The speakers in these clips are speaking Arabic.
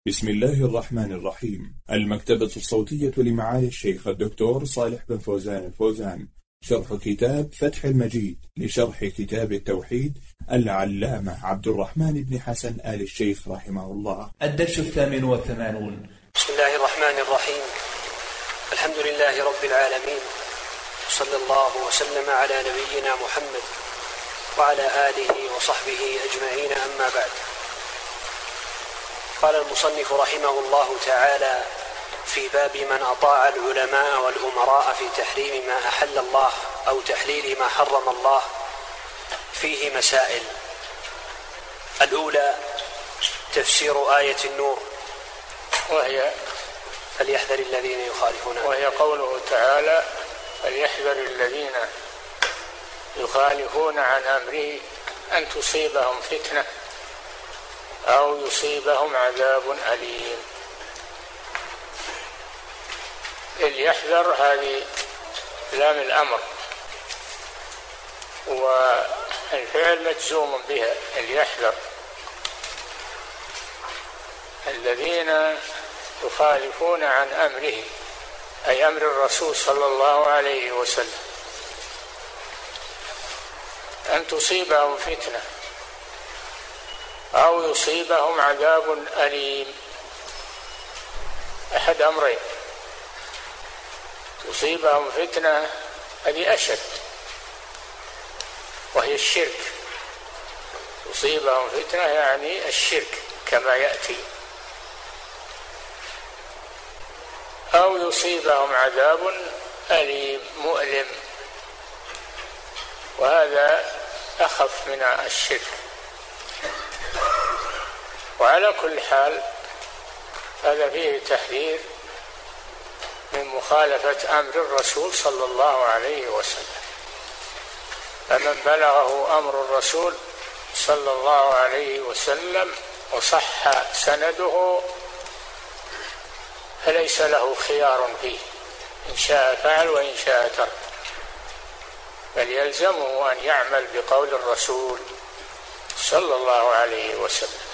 بسم الله الرحمن الرحيم. المكتبة الصوتية لمعالي الشيخ الدكتور صالح بن فوزان الفوزان، شرح كتاب فتح المجيد لشرح كتاب التوحيد العلامة عبد الرحمن بن حسن آل الشيخ رحمه الله. الدرس 88. بسم الله الرحمن الرحيم. الحمد لله رب العالمين، صلى الله وسلم على نبينا محمد وعلى آله وصحبه أجمعين، أما بعد. قال المصنف رحمه الله تعالى في باب من أطاع العلماء والأمراء في تحريم ما أحل الله أو تحليل ما حرم الله، فيه مسائل. الأولى تفسير آية النور، وهي فليحذر الذين يخالفون، وهي قوله تعالى فليحذر الذين يخالفون عن أمره أن تصيبهم فتنة أو يصيبهم عذاب أليم. اليحذر هذه لام الأمر، والفعل مجزوم بها. اليحذر الذين يخالفون عن أمره، أي أمر الرسول صلى الله عليه وسلم، أن تصيبهم فتنة أو يصيبهم عذاب أليم. أحد أمرين: تصيبهم فتنة هذه أشد، وهي الشرك. تصيبهم فتنة يعني الشرك كما يأتي، أو يصيبهم عذاب أليم مؤلم، وهذا أخف من الشرك. وعلى كل حال هذا فيه تحذير من مخالفة أمر الرسول صلى الله عليه وسلم. فمن بلغه أمر الرسول صلى الله عليه وسلم وصح سنده فليس له خيار فيه، إن شاء فعل وإن شاء ترك، بل يلزمه أن يعمل بقول الرسول صلى الله عليه وسلم.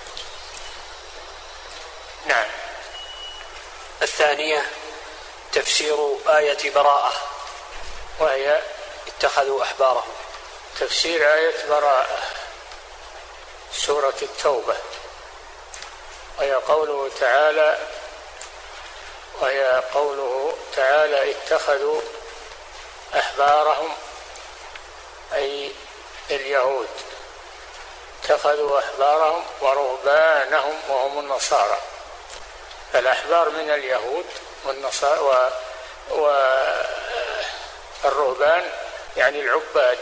نعم. الثانية تفسير آية براءة، وهي اتخذوا أحبارهم. تفسير آية براءة سورة التوبة، وهي قوله تعالى اتخذوا أحبارهم، أي اليهود، اتخذوا أحبارهم ورهبانهم وهم النصارى. فالأحبار من اليهود والنصارى، والرهبان يعني العباد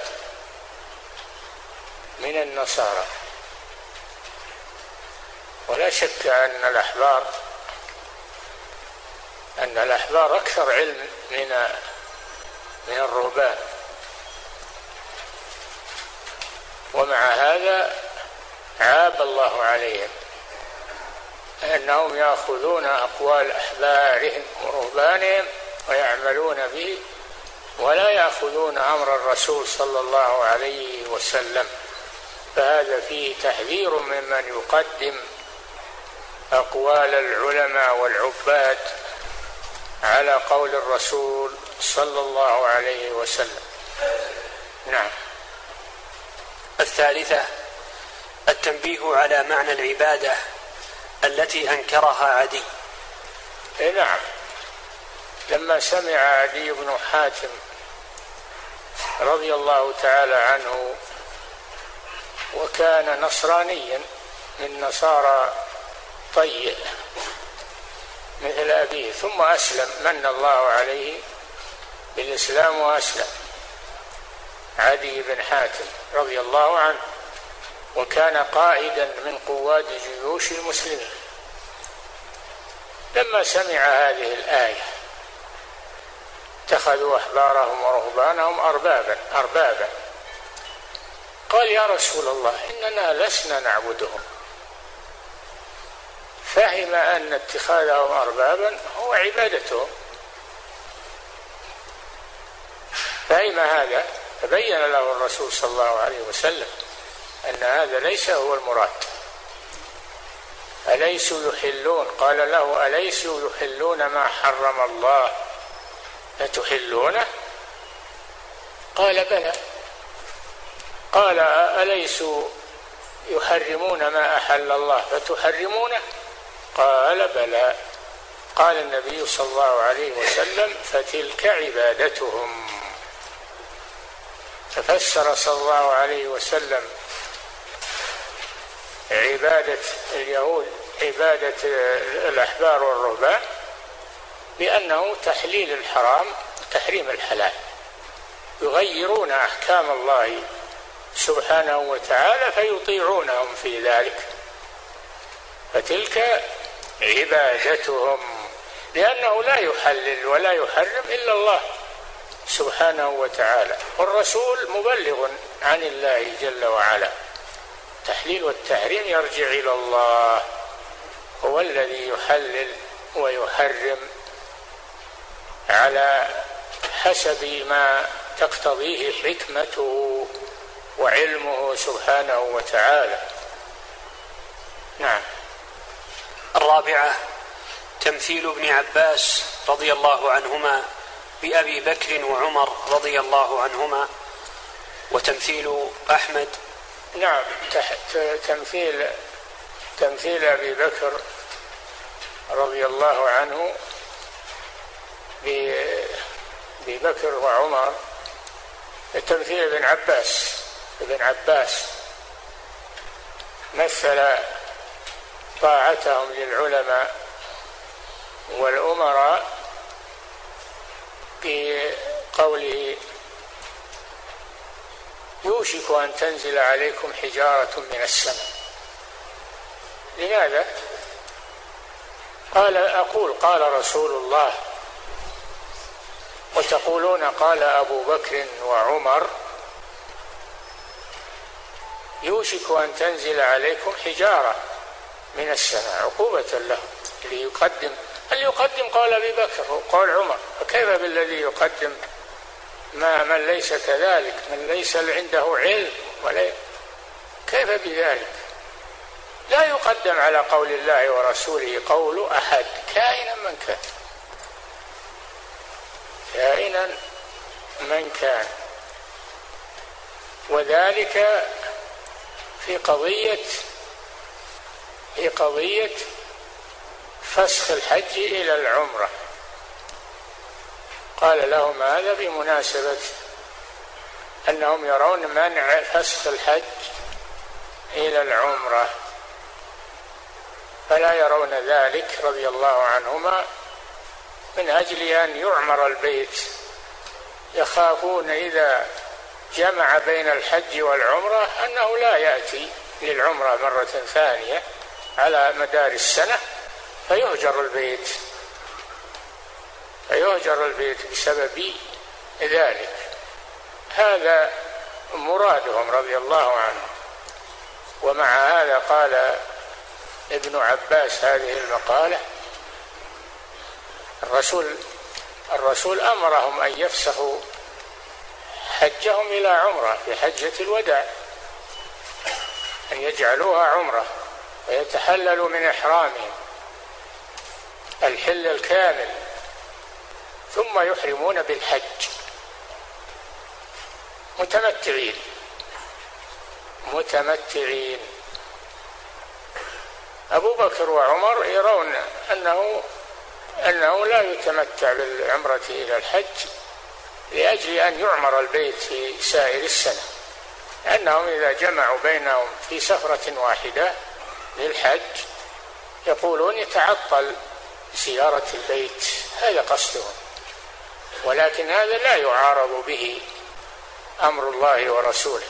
من النصارى. ولا شك أن الأحبار أكثر علم من الرهبان، ومع هذا عاب الله عليهم أنهم يأخذون أقوال أحبارهم ورهبانهم ويعملون به، ولا يأخذون أمر الرسول صلى الله عليه وسلم. فهذا فيه تحذير ممن يقدم أقوال العلماء والعباد على قول الرسول صلى الله عليه وسلم. نعم. الثالثة التنبيه على معنى العبادة التي أنكرها عدي. نعم. لما سمع عدي بن حاتم رضي الله تعالى عنه، وكان نصرانيا من نصارى طيء مثل أبيه، ثم أسلم، من الله عليه بالإسلام وأسلم، عدي بن حاتم رضي الله عنه، وكان قائدا من قواد جيوش المسلمين. لما سمع هذه الآية اتخذوا أحبارهم ورهبانهم أربابا، قال يا رسول الله إننا لسنا نعبدهم. فهم أن اتخاذهم أربابا هو عبادتهم، فهم هذا، فبين له الرسول صلى الله عليه وسلم أن هذا ليس هو المراد. أليسوا يحلون؟ قال له: أليسوا يحلون ما حرم الله فتحلونه؟ قال: بلى. قال: أليسوا يحرمون ما أحل الله فتحرمونه؟ قال: بلى. قال النبي صلى الله عليه وسلم: فتلك عبادتهم. ففسر صلى الله عليه وسلم عبادة اليهود، عبادة الأحبار والرهبان، بأنه تحليل الحرام وتحريم الحلال، يغيرون أحكام الله سبحانه وتعالى فيطيعونهم في ذلك. فتلك عبادتهم، لأنه لا يحلل ولا يحرم إلا الله سبحانه وتعالى، والرسول مبلغ عن الله جل وعلا. التحليل والتحريم يرجع إلى الله، هو الذي يحلل ويحرم على حسب ما تقتضيه حكمته وعلمه سبحانه وتعالى. نعم. الرابعة: تمثيل ابن عباس رضي الله عنهما بأبي بكر وعمر رضي الله عنهما، وتمثيل أحمد. نعم، تمثيل أبي بكر رضي الله عنه ببكر وعمر، تمثيل ابن عباس مثل طاعتهم للعلماء والأمراء بقوله: يوشك أن تنزل عليكم حجارة من السماء. لماذا؟ قال رسول الله، وتقولون قال أبو بكر وعمر. يوشك أن تنزل عليكم حجارة من السماء عقوبة له. اللي يقدم قال أبي بكر وقال عمر، فكيف بالذي يقدم من ليس كذلك، من ليس عنده علم كيف بذلك؟ لا يقدم على قول الله ورسوله قول أحد كائنا من كان. وذلك في قضية فسخ الحج إلى العمرة. قال لهم هذا بمناسبة أنهم يرون منع فسخ الحج إلى العمرة، فلا يرون ذلك رضي الله عنهما، من أجل أن يعمر البيت. يخافون إذا جمع بين الحج والعمرة أنه لا يأتي للعمرة مرة ثانية على مدار السنة فيهجر البيت بسبب ذلك. هذا مرادهم رضي الله عنه. ومع هذا قال ابن عباس هذه المقالة: الرسول أمرهم أن يفسخوا حجهم إلى عمرة في حجة الوداع، أن يجعلوها عمرة ويتحللوا من إحرامهم الحل الكامل، ثم يحرمون بالحج متمتعين. أبو بكر وعمر يرون أنه لا يتمتع بالعمرة إلى الحج لأجل أن يعمر البيت في سائر السنة، لأنهم إذا جمعوا بينهم في سفرة واحدة للحج يقولون يتعطل زيارة البيت، هذا قصدهم. ولكن هذا لا يعارض به أمر الله ورسوله.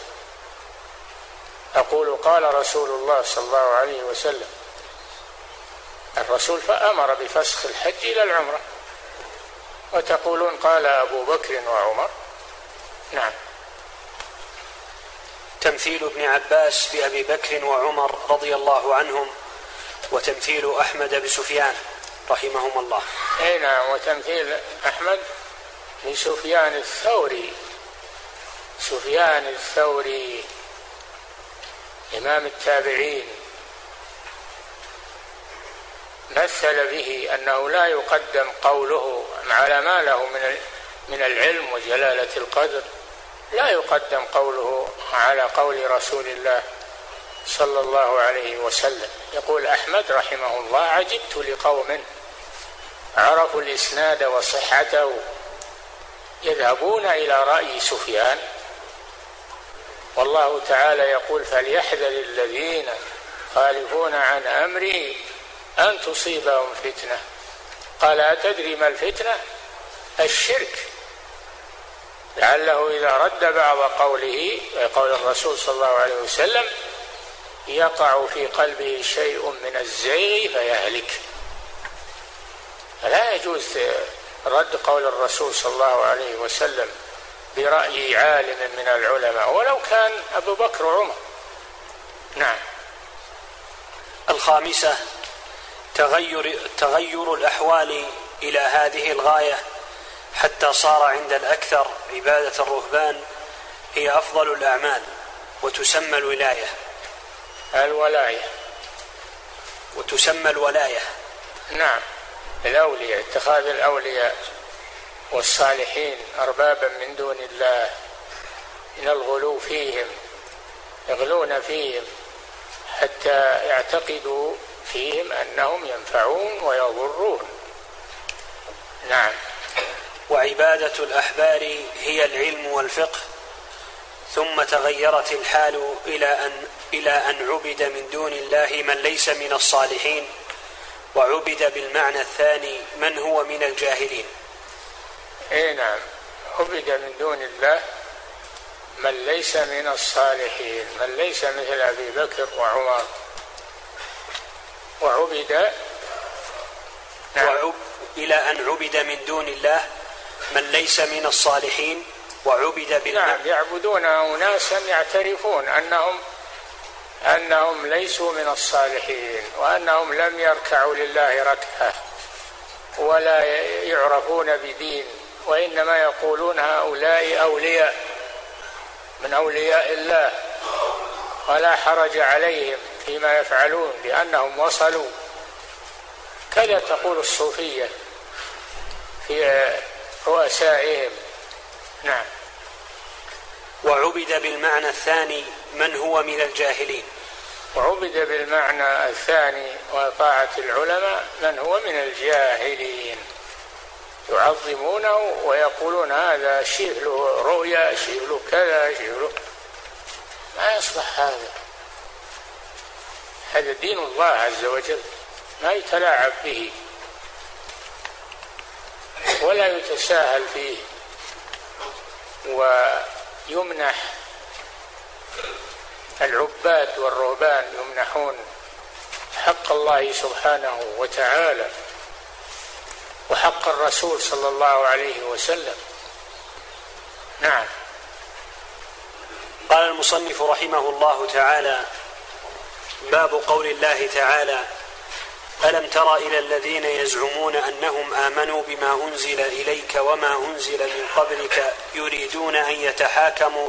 أقول قال رسول الله صلى الله عليه وسلم، الرسول فأمر بفسخ الحج إلى العمرة، وتقولون قال أبو بكر وعمر. نعم. تمثيل ابن عباس بأبي بكر وعمر رضي الله عنهم، وتمثيل أحمد بسفيان رحمهم الله. نعم. وتمثيل أحمد بسفيان الثوري إمام التابعين، مثل به أنه لا يقدم قوله على ما له من العلم وجلالة القدر، لا يقدم قوله على قول رسول الله صلى الله عليه وسلم. يقول أحمد رحمه الله: عجبت لقوم عرفوا الإسناد وصحته يذهبون إلى رأي سفيان، والله تعالى يقول: فليحذر الذين يخالفون عن أمره أن تصيبهم فتنة. قال: أتدري ما الفتنة؟ الشرك، لعله إذا رد بعض قوله قول الرسول صلى الله عليه وسلم يقع في قلبه شيء من الزيغ فيهلك. فلا يجوز رد قول الرسول صلى الله عليه وسلم برأي عالم من العلماء ولو كان أبو بكر وعمر. نعم. الخامسة: تغير الأحوال إلى هذه الغاية حتى صار عند الأكثر عبادة الرهبان هي أفضل الأعمال وتسمى الولاية. وتسمى الولاية. نعم، الأولياء، اتخاذ الأولياء والصالحين أربابا من دون الله، من الغلو فيهم، يغلون فيهم حتى يعتقدوا فيهم أنهم ينفعون ويضرون. نعم. وعبادة الأحبار هي العلم والفقه، ثم تغيرت الحال إلى أن عبد من دون الله من ليس من الصالحين، وعبد بالمعنى الثاني من هو من الجاهلين. نعم، عبد من دون الله من ليس من الصالحين، من ليس مثل أبي بكر وعمر، وعبد إلى أن عبد من دون الله من ليس من الصالحين وعبد بالمعنى. نعم، يعبدون أناسا يعترفون أنهم ليسوا من الصالحين، وأنهم لم يركعوا لله ركعة ولا يعرفون بدين، وإنما يقولون هؤلاء أولياء من أولياء الله ولا حرج عليهم فيما يفعلون لأنهم وصلوا. كذا تقول الصوفية في رؤسائهم. نعم. وعبد بالمعنى الثاني من هو من الجاهلين. وعبد بالمعنى الثاني وطاعة العلماء من هو من الجاهلين، يعظمونه ويقولون هذا شيء له رؤيا، شيء له كذا، شيء له. ما يصلح هذا دين الله عز وجل، ما يتلاعب به ولا يتساهل فيه، ويمنح العباد والرهبان يمنحون حق الله سبحانه وتعالى وحق الرسول صلى الله عليه وسلم. نعم. قال المصنف رحمه الله تعالى: باب قول الله تعالى: ألم تر إلى الذين يزعمون أنهم آمنوا بما أنزل إليك وما أنزل من قبلك يريدون أن يتحاكموا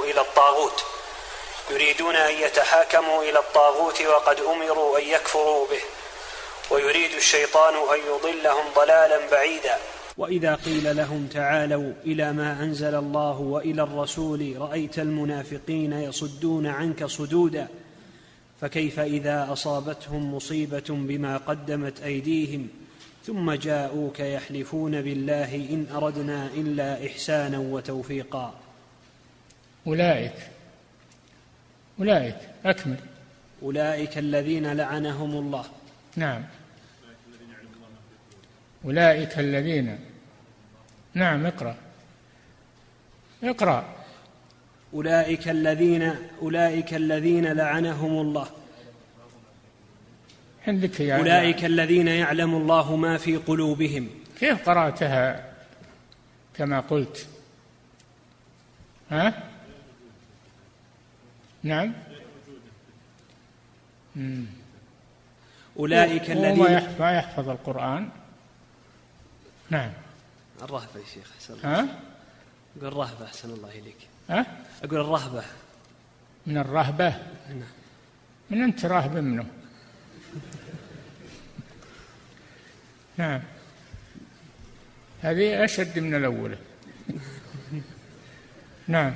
إلى الطاغوت وقد أمروا أن يكفروا به ويريد الشيطان أن يضلهم ضلالا بعيدا. وإذا قيل لهم تعالوا إلى ما أنزل الله وإلى الرسول رأيت المنافقين يصدون عنك صدودا، فكيف إذا أصابتهم مصيبة بما قدمت أيديهم ثم جاءوك يحلفون بالله إن أردنا إلا إحسانا وتوفيقا. أولئك أكمل. أولئك الذين لعنهم الله. نعم، أولئك الذين. نعم، اقرأ. أولئك الذين لعنهم الله. عندك أولئك الذين يعلم الله ما في قلوبهم. كيف قرأتها كما قلت؟ نعم. أولئك الذين ما يحفظ القرآن. نعم. الرهبة يا شيخ أحسن. أقول الرهبة أحسن الله إليك. أقول الرهبة. من الرهبة. من أنت راهب منه؟ نعم، هذه أشد من الأولى. نعم.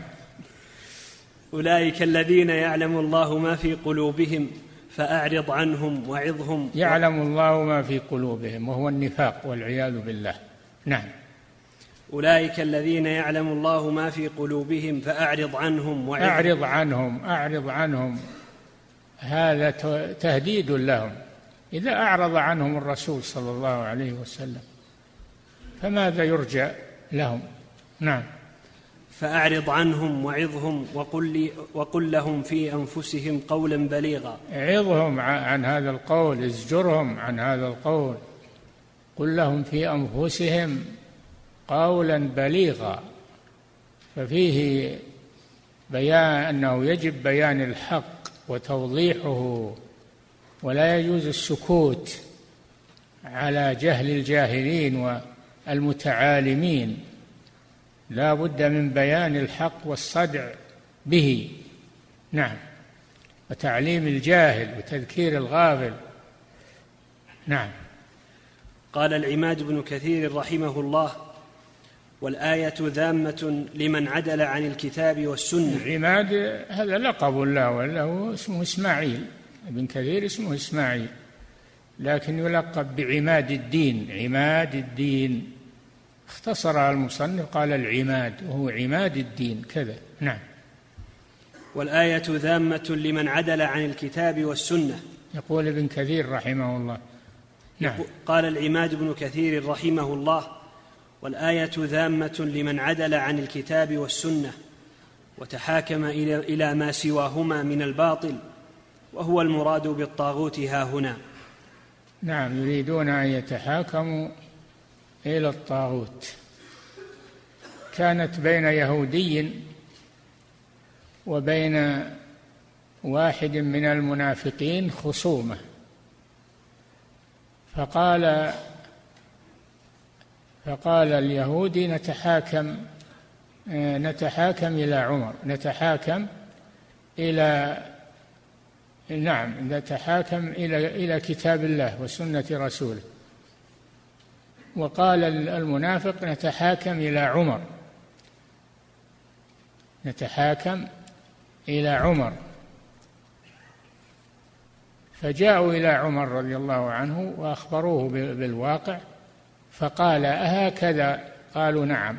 أولئك الذين يعلم الله ما في قلوبهم فأعرض عنهم وعظهم. يعلم الله ما في قلوبهم وهو النفاق والعياذ بالله. نعم. أولئك الذين يعلم الله ما في قلوبهم فأعرض عنهم وعظهم. أعرض عنهم، هذا تهديد لهم. إذا أعرض عنهم الرسول صلى الله عليه وسلم فماذا يرجى لهم؟ نعم. فأعرض عنهم وعظهم وقل لهم في أنفسهم قولا بليغا. عظهم عن هذا القول، ازجرهم عن هذا القول، قل لهم في أنفسهم قولا بليغا. ففيه بيان أنه يجب بيان الحق وتوضيحه، ولا يجوز السكوت على جهل الجاهلين والمتعالمين، لا بد من بيان الحق والصدع به. نعم. وتعليم الجاهل وتذكير الغافل. نعم. قال العماد بن كثير رحمه الله: والآية ذامة لمن عدل عن الكتاب والسنة. العماد هذا لقب له، وله اسمه إسماعيل، ابن كثير اسمه إسماعيل، لكن يلقب بعماد الدين. عماد الدين اختصرها المصنف قال العماد، وهو عماد الدين كذا. نعم. والآية ذامة لمن عدل عن الكتاب والسنة. يقول ابن كثير رحمه الله. نعم. قال العماد بن كثير رحمه الله: والآية ذامة لمن عدل عن الكتاب والسنة وتحاكم إلى ما سواهما من الباطل، وهو المراد بالطاغوت ها هنا. نعم، يريدون أن يتحاكموا إلى الطاغوت. كانت بين يهودي وبين واحد من المنافقين خصومة، فقال اليهودي نتحاكم إلى عمر، نتحاكم إلى كتاب الله وسنة رسوله. وقال المنافق نتحاكم إلى عمر، نتحاكم إلى عمر. فجاءوا إلى عمر رضي الله عنه وأخبروه بالواقع، فقال أهكذا؟ قالوا نعم.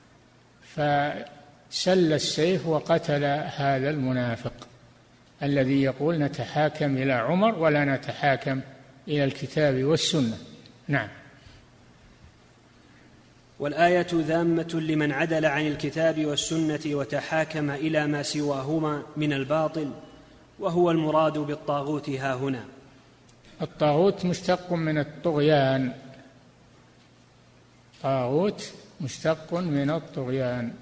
فسل السيف وقتل هذا المنافق الذي يقول نتحاكم إلى عمر ولا نتحاكم إلى الكتاب والسنة. نعم. والآية ذامة لمن عدل عن الكتاب والسنة وتحاكم إلى ما سواهما من الباطل، وهو المراد بالطاغوت ها هنا. الطاغوت مشتق من الطغيان، طاغوت مشتق من الطغيان.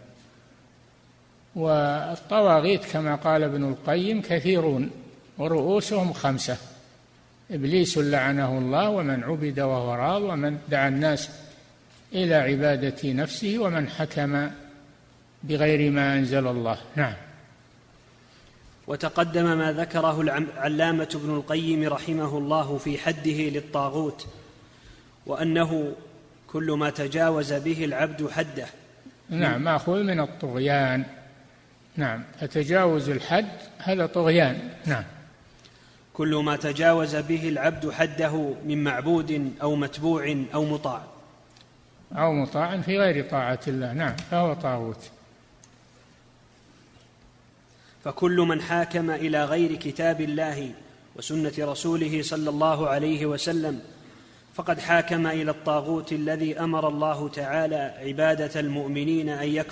والطواغيت كما قال ابن القيم كثيرون ورؤوسهم 5: إبليس لعنه الله، ومن عبد وهو راض، ومن دعا الناس إلى عبادة نفسه، ومن حكم بغير ما أنزل الله. نعم. وتقدم ما ذكره العلامة ابن القيم رحمه الله في حده للطاغوت، وأنه كل ما تجاوز به العبد حده. نعم، مأخوذ من الطغيان. نعم، فتجاوز الحد هذا طغيان. نعم. كل ما تجاوز به العبد حده من معبود أو متبوع أو مطاع في غير طاعة الله، نعم، فهو طاغوت. فكل من حاكم إلى غير كتاب الله وسنة رسوله صلى الله عليه وسلم فقد حاكم إلى الطاغوت الذي أمر الله تعالى عباده المؤمنين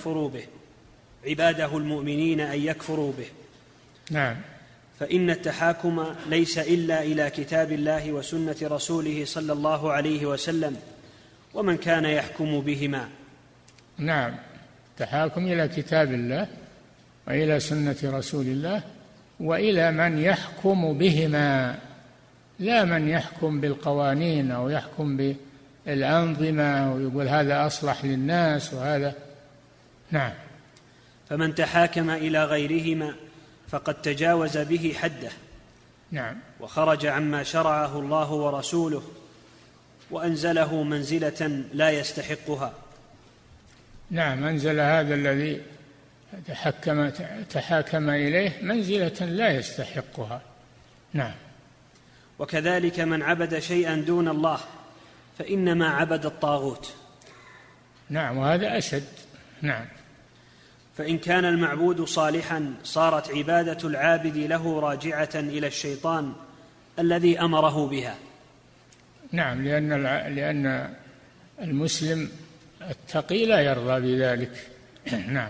أن يكفروا به. نعم. فإن التحاكم ليس إلا إلى كتاب الله وسنة رسوله صلى الله عليه وسلم ومن كان يحكم بهما. نعم، التحاكم إلى كتاب الله وإلى سنة رسول الله وإلى من يحكم بهما، لا من يحكم بالقوانين أو يحكم بالأنظمة ويقول هذا أصلح للناس وهذا. نعم. فمن تحاكم إلى غيرهما فقد تجاوز به حده. نعم. وخرج عما شرعه الله ورسوله، وأنزله منزلة لا يستحقها. نعم، أنزل هذا الذي تحاكم إليه منزلة لا يستحقها. نعم. وكذلك من عبد شيئا دون الله فإنما عبد الطاغوت. نعم، وهذا أشد. نعم. فإن كان المعبود صالحا صارت عبادة العابد له راجعة إلى الشيطان الذي أمره بها. نعم، لأن المسلم التقي لا يرضى بذلك. نعم.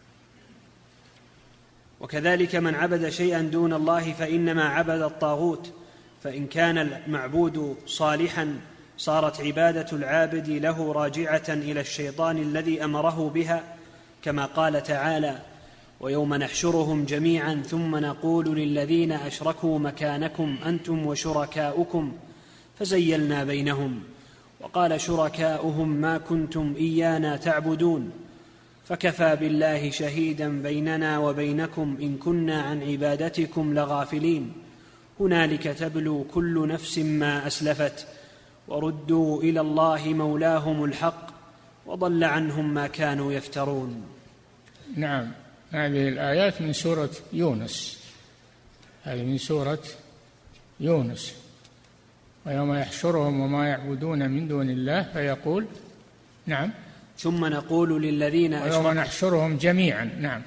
وكذلك من عبد شيئا دون الله فإنما عبد الطاغوت. فإن كان المعبود صالحا صارت عبادة العابد له راجعة إلى الشيطان الذي أمره بها، كما قال تعالى: ويوم نحشرهم جميعا ثم نقول للذين أشركوا مكانكم أنتم وشركاؤكم فزيلنا بينهم. وقال شركاؤهم ما كنتم إيانا تعبدون فكفى بالله شهيدا بيننا وبينكم إن كنا عن عبادتكم لغافلين هنالك تبلو كل نفس ما أسلفت وردوا إلى الله مولاهم الحق وضل عنهم ما كانوا يفترون. نعم، هذه الآيات من سورة يونس. هذه من سورة يونس. ويوم يحشرهم وما يعبدون من دون الله فيقول. نعم. ثم نقول للذين ويوم نحشرهم جميعا. نعم.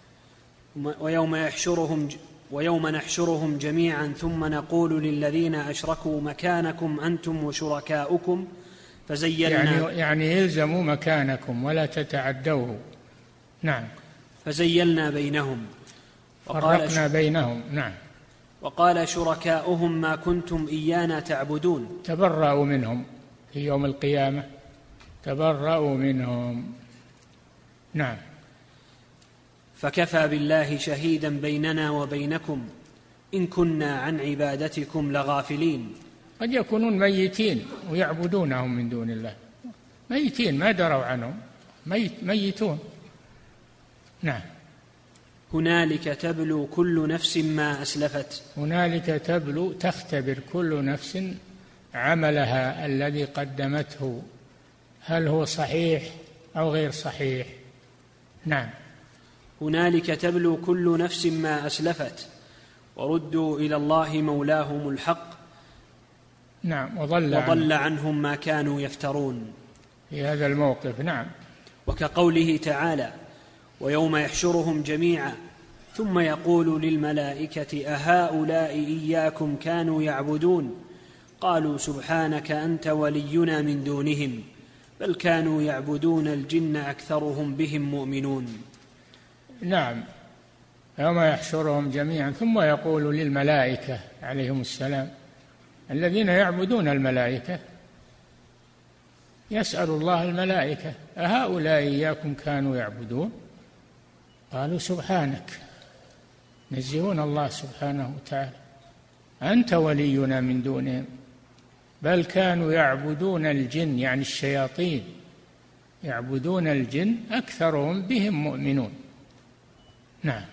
ويوم نحشرهم جميعا ثم نقول للذين أشركوا مكانكم أنتم وشركاؤكم فزيلنا يعني يلزموا مكانكم ولا تتعدوه. نعم. فزيلنا بينهم فرقنا بينهم. نعم. وقال شركاؤهم ما كنتم إيانا تعبدون تبرأوا منهم في يوم القيامة، تبرأوا منهم. نعم. فكفى بالله شهيدا بيننا وبينكم إن كنا عن عبادتكم لغافلين. قد يكونون ميتين ويعبدونهم من دون الله، ميتين ما دروا عنهم، ميتون. نعم. هنالك تبلو كل نفس ما أسلفت. هنالك تبلو، تختبر كل نفس عملها الذي قدمته، هل هو صحيح أو غير صحيح. نعم. هنالك تبلو كل نفس ما أسلفت وردوا إلى الله مولاهم الحق. نعم. وضل عنهم ما كانوا يفترون في هذا الموقف. نعم. وكقوله تعالى: ويوم يحشرهم جميعا ثم يقول للملائكة أهؤلاء إياكم كانوا يعبدون قالوا سبحانك أنت ولينا من دونهم بل كانوا يعبدون الجن أكثرهم بهم مؤمنون. نعم. يوم يحشرهم جميعا ثم يقول للملائكة عليهم السلام الذين يعبدون الملائكة، يسأل الله الملائكة أهؤلاء إياكم كانوا يعبدون قالوا سبحانك، ينزهون الله سبحانه وتعالى، أنت ولينا من دونهم بل كانوا يعبدون الجن، يعني الشياطين يعبدون الجن أكثرهم بهم مؤمنون. نعم.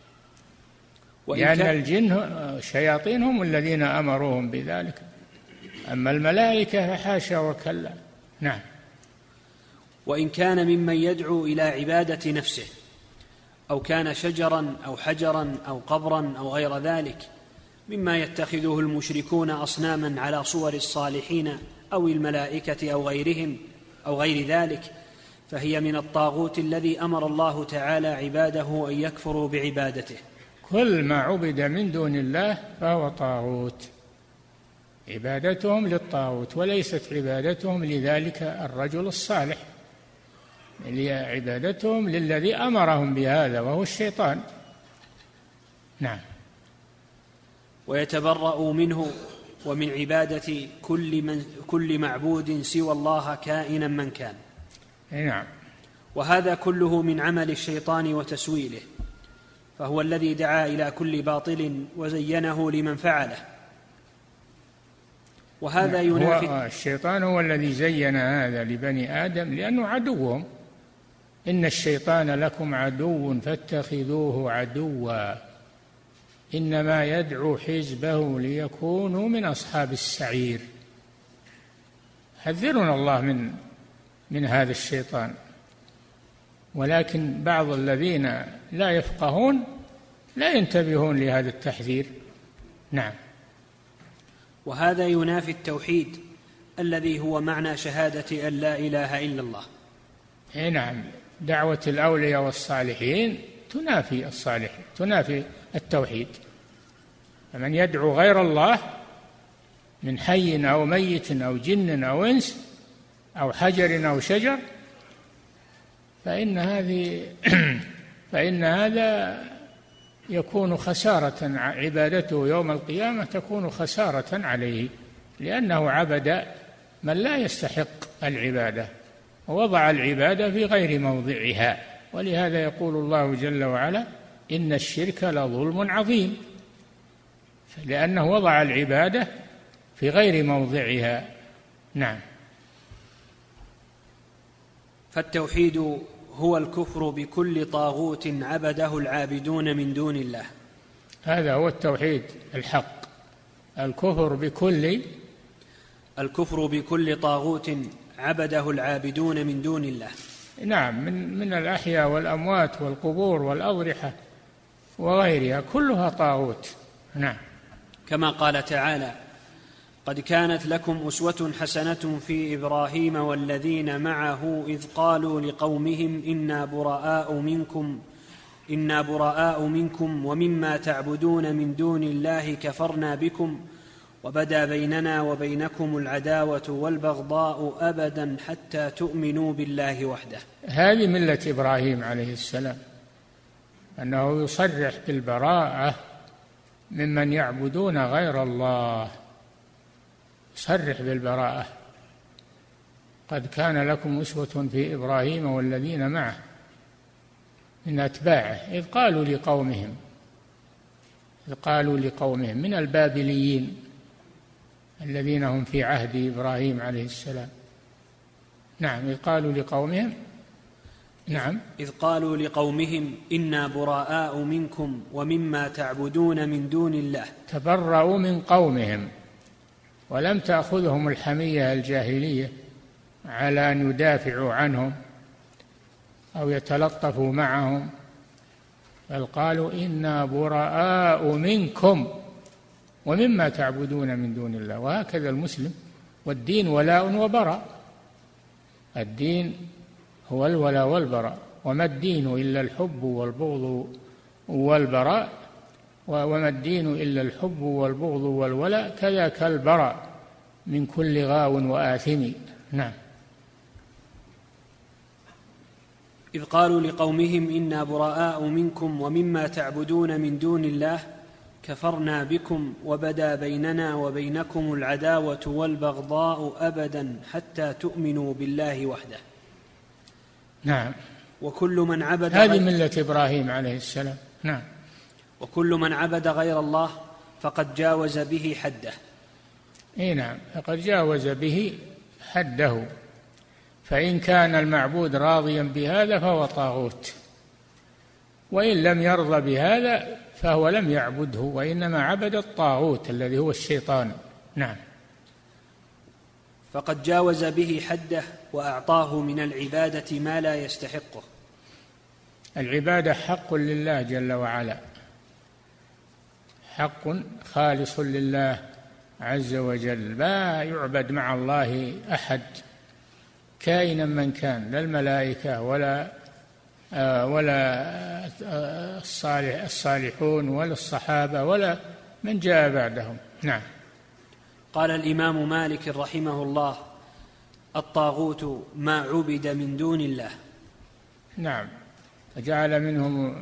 لأن الجن الشياطين هم الذين أمروهم بذلك، أما الملائكة فحاشا وكلا. نعم. وإن كان ممن يدعو إلى عبادة نفسه أو كان شجرا أو حجرا أو قبرا أو غير ذلك مما يتخذه المشركون أصناما على صور الصالحين أو الملائكة أو غيرهم أو غير ذلك، فهي من الطاغوت الذي أمر الله تعالى عباده أن يكفروا بعبادته. كل ما عبد من دون الله فهو طاغوت، عبادتهم للطاغوت وليست عبادتهم لذلك الرجل الصالح، عبادتهم للذي أمرهم بهذا وهو الشيطان. نعم. ويتبرأ منه ومن عبادة كل معبود سوى الله كائنا من كان. نعم. وهذا كله من عمل الشيطان وتسويله، فهو الذي دعا إلى كل باطل وزينه لمن فعله. وهذا ينافي الشيطان هو الذي زين هذا لبني آدم لأنه عدوهم، إن الشيطان لكم عدو فاتخذوه عدوا إنما يدعو حزبه ليكونوا من أصحاب السعير. يحذرنا الله من هذا الشيطان، ولكن بعض الذين لا يفقهون لا ينتبهون لهذا التحذير. نعم. وهذا ينافي التوحيد الذي هو معنى شهادة أن لا إله إلا الله. نعم، دعوة الأولياء والصالحين تنافي الصالحين، تنافي التوحيد. فمن يدعو غير الله من حي أو ميت أو جن أو إنس أو حجر أو شجر فإن هذا يكون خسارة، عبادته يوم القيامة تكون خسارة عليه، لأنه عبد من لا يستحق العبادة ووضع العبادة في غير موضعها. ولهذا يقول الله جل وعلا: إن الشرك لظلم عظيم، لأنه وضع العبادة في غير موضعها. نعم. فالتوحيد هو الكفر بكل طاغوت عبده العابدون من دون الله. هذا هو التوحيد الحق، الكفر بكل طاغوت عبده العابدون من دون الله. نعم، من الأحياء والأموات والقبور والأضرحة وغيرها كلها طاغوت. نعم. كما قال تعالى: قد كانت لكم أسوة حسنة في إبراهيم والذين معه إذ قالوا لقومهم إنا براء منكم ومما تعبدون من دون الله كفرنا بكم وبدا بيننا وبينكم العداوة والبغضاء أبدا حتى تؤمنوا بالله وحده. هذه ملة إبراهيم عليه السلام، أنه يصرح بالبراءة ممن يعبدون غير الله، يصرح بالبراءة. قد كان لكم أسوة في إبراهيم والذين معه من أتباعه إذ قالوا لقومهم من البابليين الذين هم في عهد إبراهيم عليه السلام. نعم، إذ قالوا لقومهم إنا براء منكم ومما تعبدون من دون الله. تبرأوا من قومهم ولم تأخذهم الحمية الجاهلية على أن يدافعوا عنهم أو يتلطفوا معهم، بل قالوا إنا براء منكم ومما تعبدون من دون الله. وهكذا المسلم، والدين ولاء وبراء، الدين هو الولاء والبراء، وما الدين إلا الحب والبغض والبراء، وما الدين إلا الحب والبغض والولاء، كذاك البراء من كل غاو وآثم. نعم. إذ قالوا لقومهم إنا براء منكم ومما تعبدون من دون الله كفرنا بكم وبدا بيننا وبينكم العداوة والبغضاء أبدا حتى تؤمنوا بالله وحده. نعم. وكل من عبد هذه ملة إبراهيم عليه السلام. نعم. وكل من عبد غير الله فقد جاوز به حده. نعم، فقد جاوز به حده، فإن كان المعبود راضيا بهذا فهو طاغوت، وإن لم يرضى بهذا فهو لم يعبده، وإنما عبد الطاغوت الذي هو الشيطان. نعم. فقد جاوز به حده وأعطاه من العبادة ما لا يستحقه. العبادة حق لله جل وعلا، حق خالص لله عز وجل، لا يعبد مع الله أحد كائنا من كان، لا الملائكة ولا الصالحون ولا الصحابة ولا من جاء بعدهم. نعم. قال الإمام مالك رحمه الله: الطاغوت ما عبد من دون الله. نعم، فجعل منهم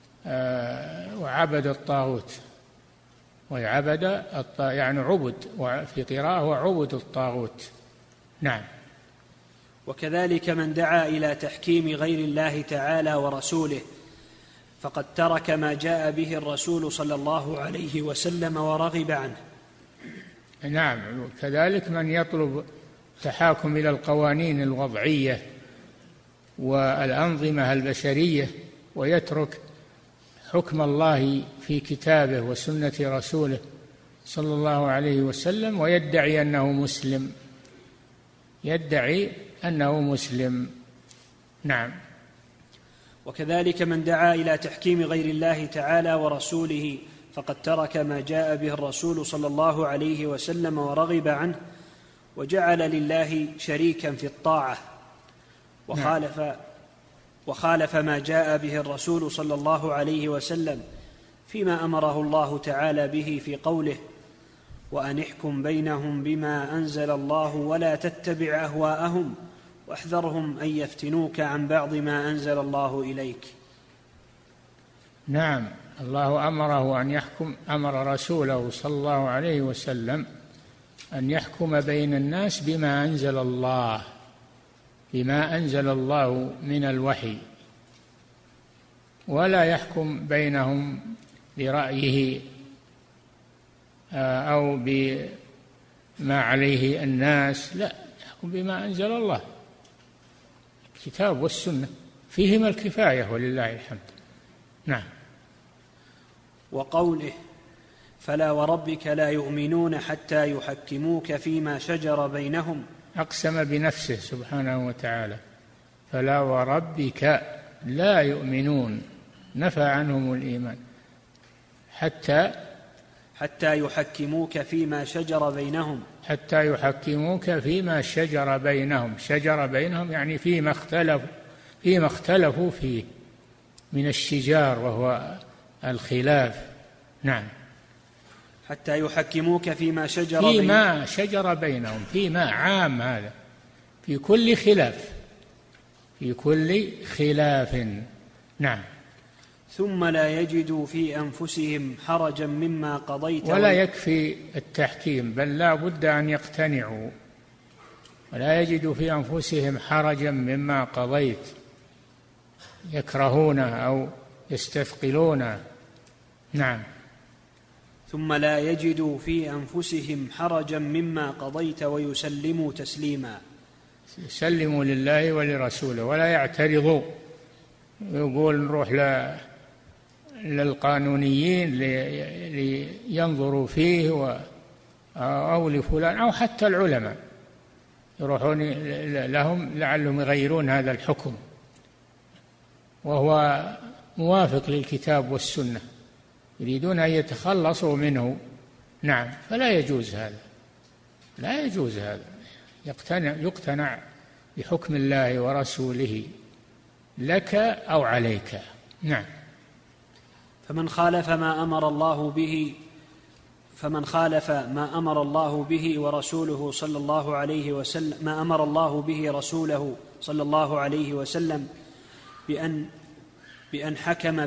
وعبد الطاغوت، وعبد يعني عبد، وفي قراءة وعبد الطاغوت. نعم. وكذلك من دعا إلى تحكيم غير الله تعالى ورسوله فقد ترك ما جاء به الرسول صلى الله عليه وسلم ورغب عنه. نعم. كذلك من يطلب التحاكم إلى القوانين الوضعية والأنظمة البشرية ويترك حكم الله في كتابه وسنة رسوله صلى الله عليه وسلم ويدعي أنه مسلم، يدعي أنه مسلم. نعم. وكذلك من دعا إلى تحكيم غير الله تعالى ورسوله فقد ترك ما جاء به الرسول صلى الله عليه وسلم ورغب عنه وجعل لله شريكا في الطاعة وخالف ما جاء به الرسول صلى الله عليه وسلم فيما أمره الله تعالى به في قوله: وأن احكم بينهم بما أنزل الله ولا تتبع أهواءهم واحذرهم أن يفتنوك عن بعض ما أنزل الله إليك. نعم، الله أمره أن يحكم، أمر رسوله صلى الله عليه وسلم أن يحكم بين الناس بما أنزل الله، بما أنزل الله من الوحي، ولا يحكم بينهم برأيه أو بما عليه الناس، لا، يحكم بما أنزل الله، الكتاب والسنة فيهما الكفاية ولله الحمد. نعم. وقوله: فلا وربك لا يؤمنون حتى يحكموك فيما شجر بينهم، أقسم بنفسه سبحانه وتعالى: فلا وربك لا يؤمنون، نفى عنهم الإيمان، حتى يحكموك فيما شجر بينهم، حتى يحكموك فيما شجر بينهم، شجر بينهم يعني فيما اختلفوا فيه من الشجار وهو الخلاف. نعم. حتى يحكموك فيما شجر بينهم، فيما عام، هذا في كل خلاف، في كل خلاف. نعم. ثم لا يجدوا في أنفسهم حرجا مما قضيت، ولا يكفي التحكيم، بل لا بد أن يقتنعوا، ولا يجدوا في أنفسهم حرجا مما قضيت، يكرهونه أو يستثقلونه. نعم. ثم لا يجدوا في أنفسهم حرجا مما قضيت ويسلموا تسليما، يسلموا لله ولرسوله ولا يعترضوا، يقول نروح للقانونيين لينظروا فيه أو لفلان أو حتى العلماء، يروحون لهم لعلهم يغيرون هذا الحكم وهو موافق للكتاب والسنة، يريدون أن يتخلصوا منه. نعم. فلا يجوز هذا، لا يجوز هذا، يقتنع بحكم الله ورسوله لك أو عليك. نعم. فمن خالف ما أمر الله به ورسوله صلى الله عليه وسلم، ما أمر الله به رسوله صلى الله عليه وسلم بأن حكم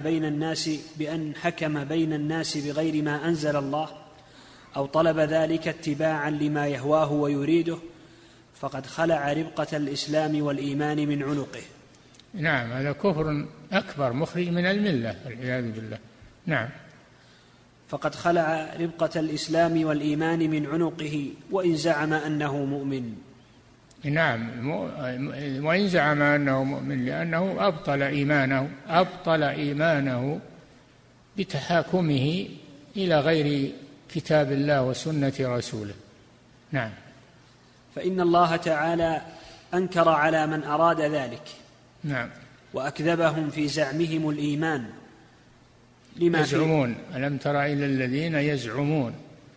بين الناس بغير ما أنزل الله، أو طلب ذلك اتباعا لما يهواه ويريده، فقد خلع ربقة الإسلام والإيمان من عنقه. نعم، هذا كفر أكبر مخرج من الملة والعياذ بالله. نعم. فقد خلع ربقة الإسلام والإيمان من عنقه وإن زعم أنه مؤمن. نعم، وإن زعم أنه مؤمن، لأنه أبطل إيمانه بتحاكمه إلى غير كتاب الله وسنة رسوله. نعم. فإن الله تعالى أنكر على من أراد ذلك. نعم. وأكذبهم في زعمهم الإيمان يزعمون. ألم تر إلى الذين يزعمون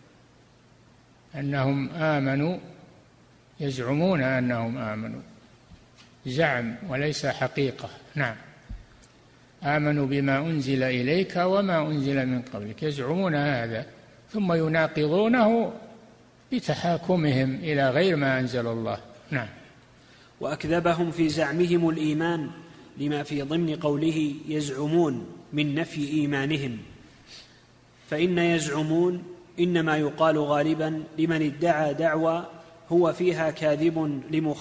أنهم آمنوا، يزعمون أنهم آمنوا، زعم وليس حقيقة. نعم. آمنوا بما أنزل إليك وما أنزل من قبلك، يزعمون هذا ثم يناقضونه بتحاكمهم إلى غير ما أنزل الله. نعم. وأكذبهم في زعمهم الإيمان لما في ضمن قوله يزعمون من نفي إيمانهم، فإن يزعمون إنما يقال غالبا لمن ادعى دعوى هو فيها كاذب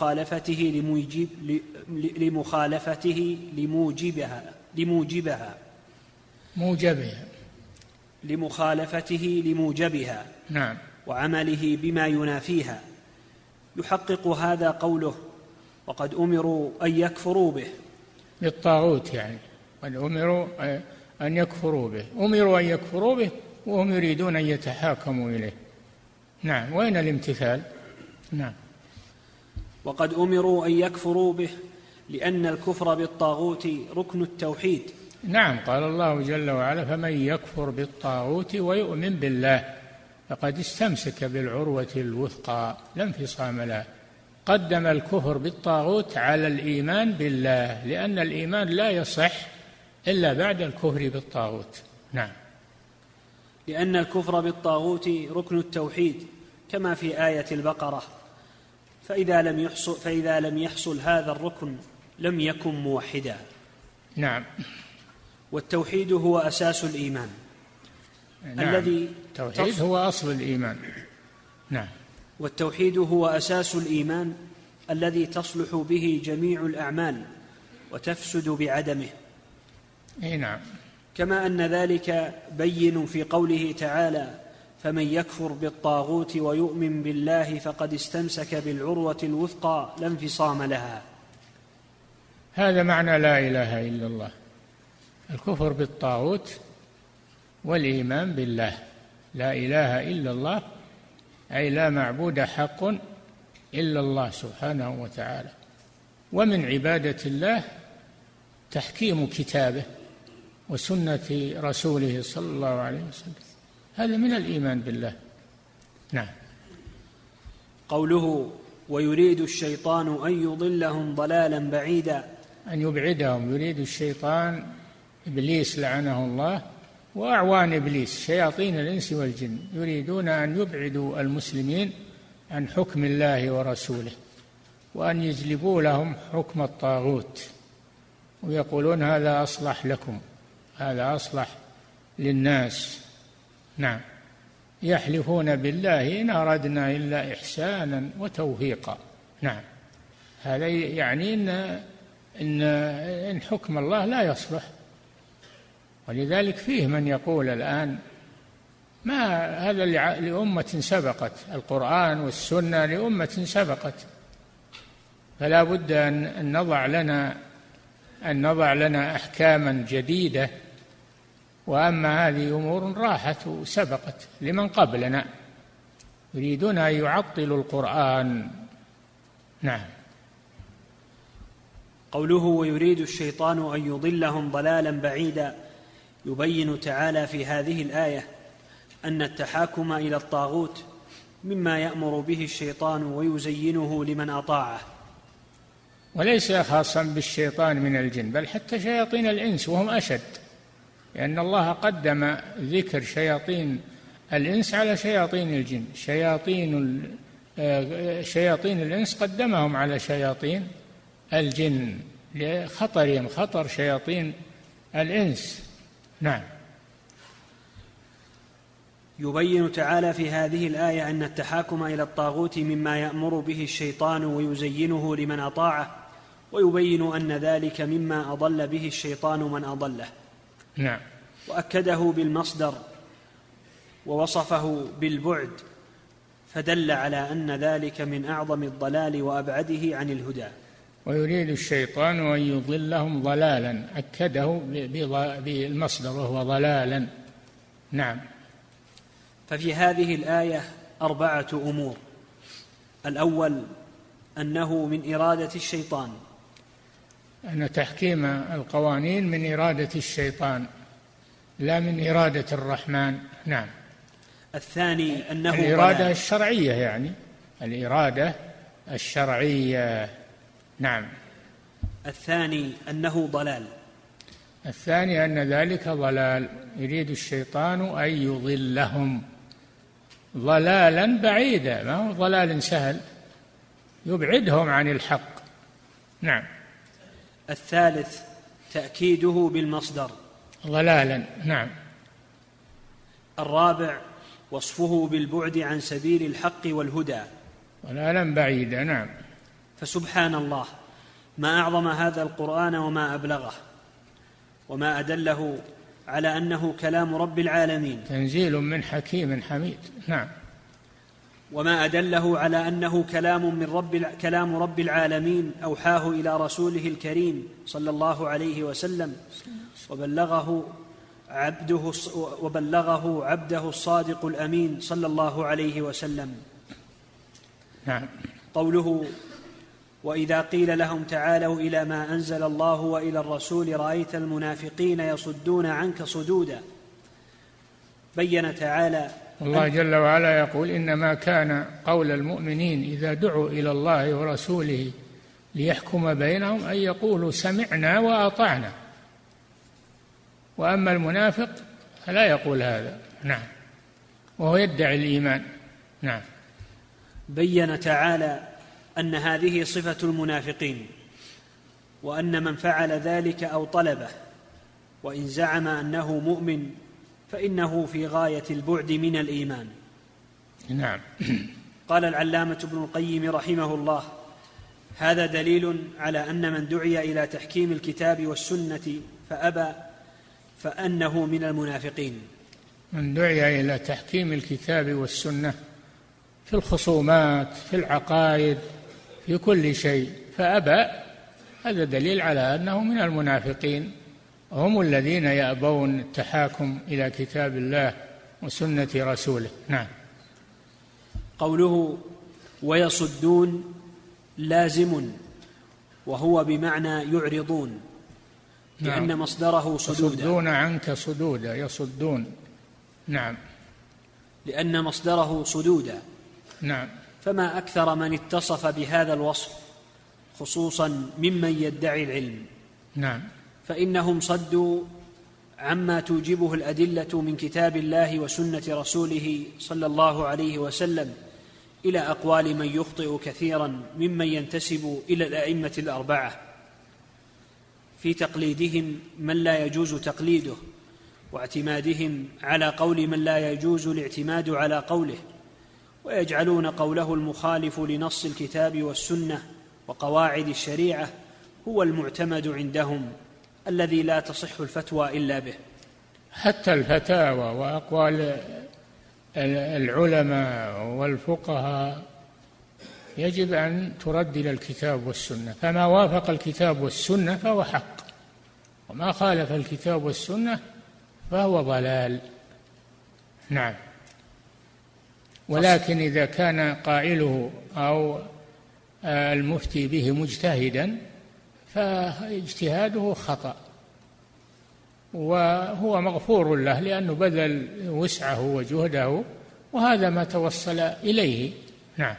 لمخالفته لموجبها نعم. وعمله بما ينافيها. يحقق هذا قوله: وقد أمروا أن يكفروا به، بالطاغوت، يعني قد أمروا أن يكفروا به، أمروا أن يكفروا به وهم يريدون أن يتحاكموا إليه. نعم. وين الامتثال؟ نعم. وقد أمروا أن يكفروا به لأن الكفر بالطاغوت ركن التوحيد. نعم، قال الله جل وعلا: فمن يكفر بالطاغوت ويؤمن بالله فقد استمسك بالعروة الوثقى لا انفصام لها. قدم الكفر بالطاغوت على الإيمان بالله، لأن الإيمان لا يصح إلا بعد الكفر بالطاغوت. نعم. لأن الكفر بالطاغوت ركن التوحيد كما في آية البقرة: فإذا لم يحصل هذا الركن لم يكن موحدا. نعم. والتوحيد هو أساس الإيمان. نعم. التوحيد هو أصل الإيمان. نعم. والتوحيد هو أساس الإيمان الذي تصلح به جميع الأعمال وتفسد بعدمه. نعم. كما أن ذلك بين في قوله تعالى: فمن يكفر بالطاغوت ويؤمن بالله فقد استمسك بالعروة الوثقى لا انفصام لها. هذا معنى لا إله إلا الله: الكفر بالطاغوت والإيمان بالله. لا إله إلا الله أي لا معبود حق إلا الله سبحانه وتعالى. ومن عبادة الله تحكيم كتابه وسنة رسوله صلى الله عليه وسلم، هذا من الإيمان بالله. نعم. قوله: ويريد الشيطان أن يضلهم ضلالا بعيدا، أن يبعدهم. يريد الشيطان إبليس لعنه الله وأعوان إبليس شياطين الإنس والجن، يريدون أن يبعدوا المسلمين عن حكم الله ورسوله وأن يجلبوا لهم حكم الطاغوت، ويقولون هذا أصلح لكم، هذا أصلح للناس. نعم. يحلفون بالله إن أردنا إلا إحسانا وتوفيقا. نعم. هذا يعني إن حكم الله لا يصلح. ولذلك فيه من يقول الآن: ما هذا لأمة سبقت، القرآن والسنة لأمة سبقت، فلا بد أن نضع لنا أحكاما جديدة، وأما هذه أمور راحت وسبقت لمن قبلنا، يريدون أن يعطلوا القرآن. نعم. قوله: ويريد الشيطان أن يضلهم ضلالا بعيدا، يبين تعالى في هذه الآية أن التحاكم إلى الطاغوت مما يأمر به الشيطان ويزينه لمن أطاعه، وليس خاصا بالشيطان من الجن، بل حتى شياطين الإنس وهم أشد، لأن الله قدم ذكر شياطين الإنس على شياطين الجن. شياطين الإنس قدمهم على شياطين الجن لخطرهم، خطر شياطين الإنس. نعم. يبين تعالى في هذه الآية أن التحاكم إلى الطاغوت مما يأمر به الشيطان ويزينه لمن أطاعه، ويبين أن ذلك مما أضل به الشيطان من أضله. نعم. وأكده بالمصدر ووصفه بالبعد، فدل على أن ذلك من أعظم الضلال وأبعده عن الهدى. ويريد الشيطان أن يضلهم ضلالا، أكده بالمصدر وهو ضلالا. نعم. ففي هذه الآية 4 أمور: الأول أنه من إرادة الشيطان، أن تحكيم القوانين من إرادة الشيطان لا من إرادة الرحمن. نعم. الثاني أنه الإرادة الشرعية، يعني الإرادة الشرعية. نعم. الثاني أنه ضلال. الثاني أن ذلك ضلال، يريد الشيطان أن يضلهم ضلالا بعيدا، ما هو ضلال سهل، يبعدهم عن الحق. نعم. الثالث تأكيده بالمصدر ضلالا. نعم. الرابع وصفه بالبعد عن سبيل الحق والهدى، ضلالا بعيدا. نعم. فسبحان الله، ما أعظم هذا القرآن وما أبلغه، وما أدله على أنه كلام رب العالمين، تنزيل من حكيم حميد. نعم. وما أدله على أنه كلام رب العالمين أوحاه إلى رسوله الكريم صلى الله عليه وسلم، وبلغه عبده الصادق الأمين صلى الله عليه وسلم. نعم. قوله: وإذا قيل لهم تعالوا إلى ما أنزل الله وإلى الرسول رأيت المنافقين يصدون عنك صدودا. بين تعالى الله جل وعلا يقول إنما كان قول المؤمنين إذا دعوا إلى الله ورسوله ليحكم بينهم أن يقولوا سمعنا وأطعنا، وأما المنافق فلا يقول هذا. نعم، وهو يدعي الإيمان. نعم. بين تعالى أن هذه صفة المنافقين، وأن من فعل ذلك أو طلبه وإن زعم أنه مؤمن فإنه في غاية البعد من الإيمان. نعم. قال العلامة ابن القيم رحمه الله: هذا دليل على أن من دعي إلى تحكيم الكتاب والسنة فأبى فأنه من المنافقين. من دعي إلى تحكيم الكتاب والسنة في الخصومات، في العقائد، في كل شيء فأبى، هذا دليل على أنه من المنافقين، هم الذين يأبون التحاكم إلى كتاب الله وسنة رسوله. نعم. قوله ويصدون لازم، وهو بمعنى يعرضون، لأن نعم. مصدره صدودا. يصدون عنك صدودا، يصدون. نعم. لأن مصدره صدودا. نعم. فما أكثر من اتصف بهذا الوصف، خصوصا ممن يدعي العلم. نعم. فإنهم صدوا عما توجبه الأدلة من كتاب الله وسنة رسوله صلى الله عليه وسلم إلى أقوال من يخطئ كثيرا ممن ينتسب إلى الأئمة الأربعة في تقليدهم من لا يجوز تقليده، واعتمادهم على قول من لا يجوز الاعتماد على قوله، ويجعلون قوله المخالف لنص الكتاب والسنة وقواعد الشريعة هو المعتمد عندهم الذي لا تصح الفتوى إلا به. حتى الفتاوى وأقوال العلماء والفقهاء يجب أن ترد إلى الكتاب والسنة، فما وافق الكتاب والسنة فهو حق، وما خالف الكتاب والسنة فهو ضلال. نعم. ولكن إذا كان قائله أو المفتي به مجتهدا فاجتهاده خطأ، وهو مغفور له لأنه بذل وسعه وجهده، وهذا ما توصل إليه. نعم.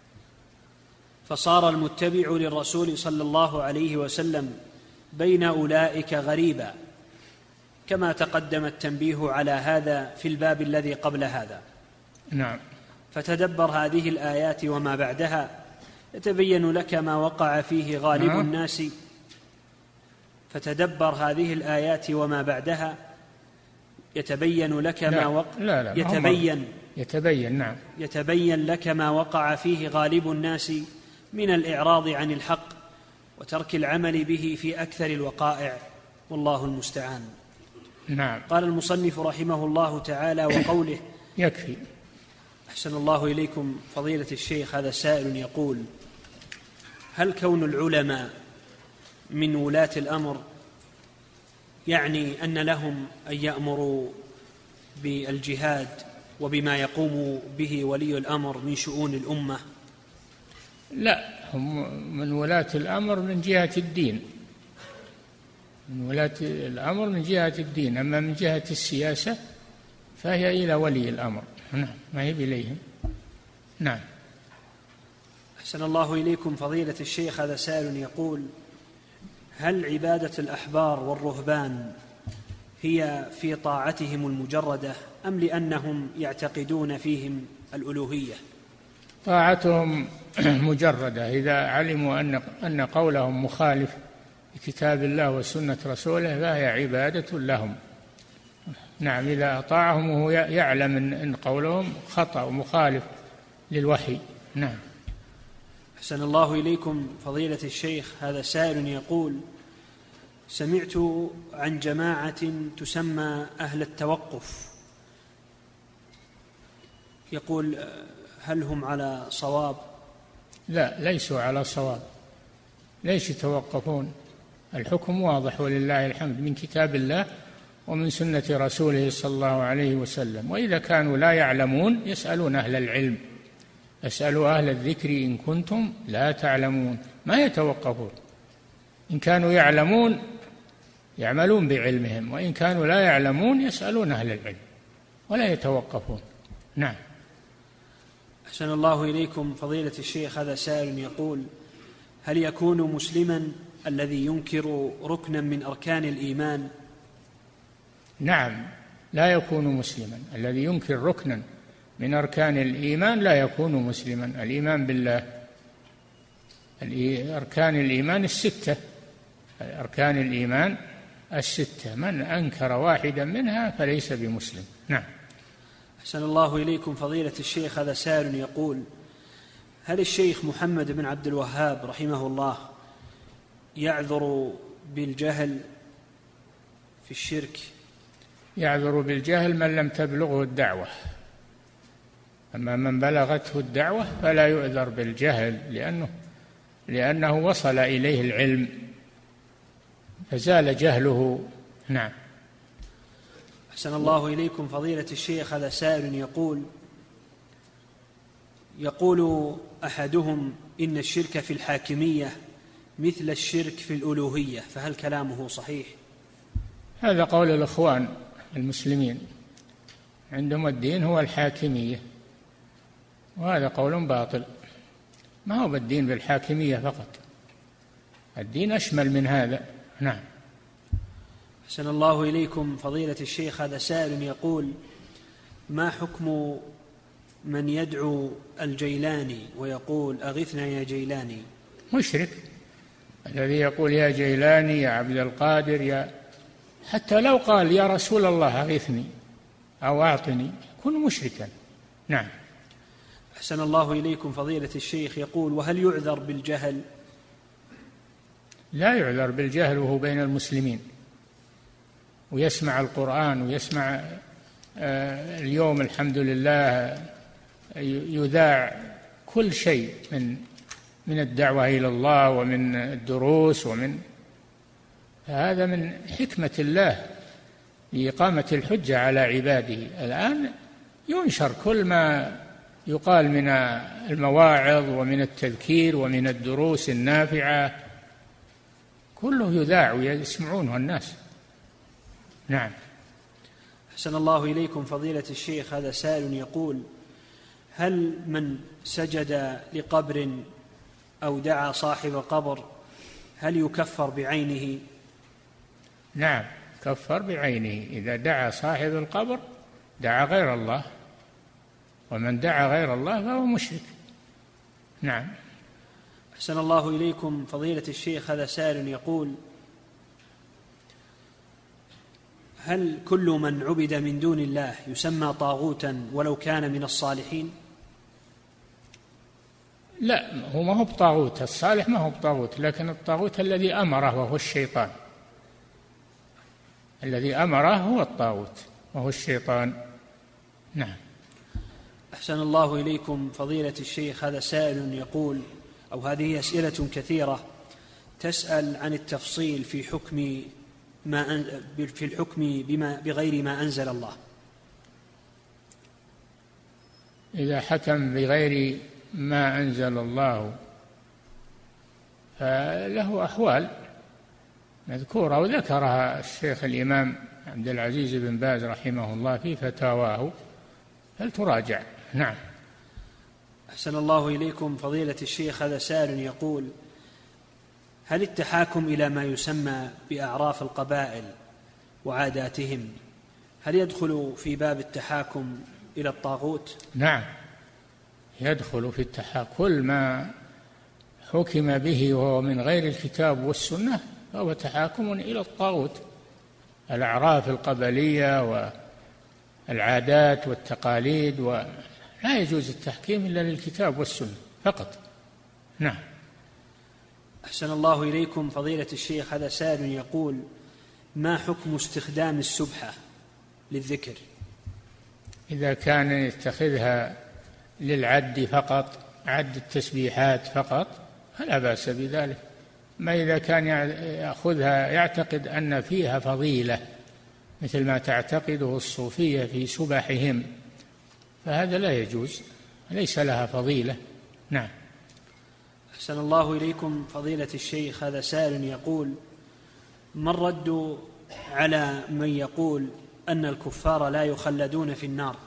فصار المتبع للرسول صلى الله عليه وسلم بين أولئك غريبا، كما تقدم التنبيه على هذا في الباب الذي قبل هذا. نعم. فتدبر هذه الآيات وما بعدها يتبين لك ما وقع فيه غالب الناس. فتدبر هذه الآيات وما بعدها يتبين لك ما وقع. نعم. يتبين لك ما وقع فيه غالب الناس من الإعراض عن الحق وترك العمل به في أكثر الوقائع، والله المستعان. نعم. قال المصنف رحمه الله تعالى: وقوله يكفي. أحسن الله إليكم فضيلة الشيخ. هذا سائل يقول: هل كون العلماء من ولاة الأمر يعني أن لهم أن يأمروا بالجهاد وبما يقوم به ولي الأمر من شؤون الأمة؟ لا، هم من ولاة الأمر من جهة الدين، من ولاة الأمر من جهة الدين، أما من جهة السياسة فهي إلى ولي الأمر. نعم، ما هي إليهم. نعم. أحسن الله إليكم فضيلة الشيخ. هذا سائل يقول: هل عبادة الأحبار والرهبان هي في طاعتهم المجردة أم لأنهم يعتقدون فيهم الألوهية؟ طاعتهم مجردة إذا علموا أن قولهم مخالف لكتاب الله وسنة رسوله فهي عبادة لهم. نعم، إذا أطاعهم وهو يعلم أن قولهم خطأ ومخالف للوحي. نعم. أحسن الله إليكم فضيلة الشيخ. هذا سائل يقول: سمعت عن جماعة تسمى أهل التوقف، يقول: هل هم على صواب؟ لا، ليسوا على صواب، ليش يتوقفون؟ الحكم واضح ولله الحمد من كتاب الله ومن سنة رسوله صلى الله عليه وسلم. وإذا كانوا لا يعلمون يسألون أهل العلم، اسألوا أهل الذكر إن كنتم لا تعلمون. ما يتوقفون. إن كانوا يعلمون يعملون بعلمهم، وإن كانوا لا يعلمون يسألون أهل العلم ولا يتوقفون. نعم. أحسن الله إليكم فضيلة الشيخ، هذا سائل يقول: هل يكون مسلما الذي ينكر ركنا من أركان الإيمان؟ نعم، لا يكون مسلما الذي ينكر ركنا من أركان الإيمان، لا يكون مسلما. الإيمان بالله، أركان الإيمان الستة، أركان الإيمان الستة، من أنكر واحدا منها فليس بمسلم. نعم. أحسن الله إليكم فضيلة الشيخ، هذا سائل يقول: هل الشيخ محمد بن عبد الوهاب رحمه الله يعذر بالجهل في الشرك؟ يعذر بالجهل من لم تبلغه الدعوة، أما من بلغته الدعوة فلا يعذر بالجهل، لأنه وصل إليه العلم فزال جهله. نعم. أحسن الله إليكم فضيلة الشيخ، هذا سائل يقول أحدهم إن الشرك في الحاكمية مثل الشرك في الألوهية، فهل كلامه صحيح؟ هذا قول الإخوان المسلمين، عندهم الدين هو الحاكمية، وهذا قول باطل. ما هو بالدين بالحاكمية فقط، الدين أشمل من هذا. نعم. أحسن الله إليكم فضيلة الشيخ، هذا سائل يقول: ما حكم من يدعو الجيلاني ويقول أغثنا يا جيلاني؟ مشرك الذي يقول يا جيلاني يا عبد القادر، حتى لو قال يا رسول الله أغثني أو أعطني يكون مشركا. نعم. أحسن الله إليكم فضيلة الشيخ، يقول: وهل يعذر بالجهل؟ لا يعذر بالجهل وهو بين المسلمين ويسمع القرآن ويسمع اليوم الحمد لله يذاع كل شيء من الدعوة إلى الله ومن الدروس، هذا من حكمة الله لإقامة الحجة على عباده. الآن ينشر كل ما يقال من المواعظ ومن التذكير ومن الدروس النافعة، كله يذاع ويسمعونه الناس. نعم. أحسن الله إليكم فضيلة الشيخ، هذا سائل يقول: هل من سجد لقبر أو دعا صاحب قبر هل يكفر بعينه؟ نعم، كفر بعينه. إذا دعا صاحب القبر دعا غير الله، ومن دعا غير الله فهو مشرك. نعم. أحسن الله إليكم فضيلة الشيخ، هذا سائل يقول: هل كل من عبد من دون الله يسمى طاغوتا ولو كان من الصالحين؟ لا، هو ما هو بطاغوت، الصالح ما هو بطاغوت، لكن الطاغوت الذي أمره وهو الشيطان، الذي أمره هو الطاغوت وهو الشيطان. نعم. أحسن الله إليكم فضيلة الشيخ، هذا سائل يقول، أو هذه أسئلة كثيرة تسأل عن التفصيل في الحكم بغير ما أنزل الله. إذا حكم بغير ما أنزل الله فله أحوال مذكورة وذكرها الشيخ الإمام عبد العزيز بن باز رحمه الله في فتاواه، فلتراجع. نعم. أحسن الله إليكم فضيلة الشيخ، هذا سائل يقول: هل التحاكم إلى ما يسمى بأعراف القبائل وعاداتهم هل يدخل في باب التحاكم إلى الطاغوت؟ نعم، يدخل في التحاكم. كل ما حكم به وهو من غير الكتاب والسنة فهو تحاكم إلى الطاغوت. الأعراف القبلية والعادات والتقاليد، لا يجوز التحكيم إلا للكتاب والسنة فقط. نعم. أحسن الله إليكم فضيلة الشيخ، هذا سائل يقول: ما حكم استخدام السبحة للذكر؟ إذا كان يتخذها للعد فقط، عد التسبيحات فقط، فلا بأس بذلك. ما إذا كان يأخذها يعتقد أن فيها فضيلة مثل ما تعتقده الصوفية في سبحهم، فهذا لا يجوز، ليس لها فضيلة. نعم. أحسن الله إليكم فضيلة الشيخ، هذا سائل يقول: ما الرد على من يقول أن الكفار لا يخلدون في النار؟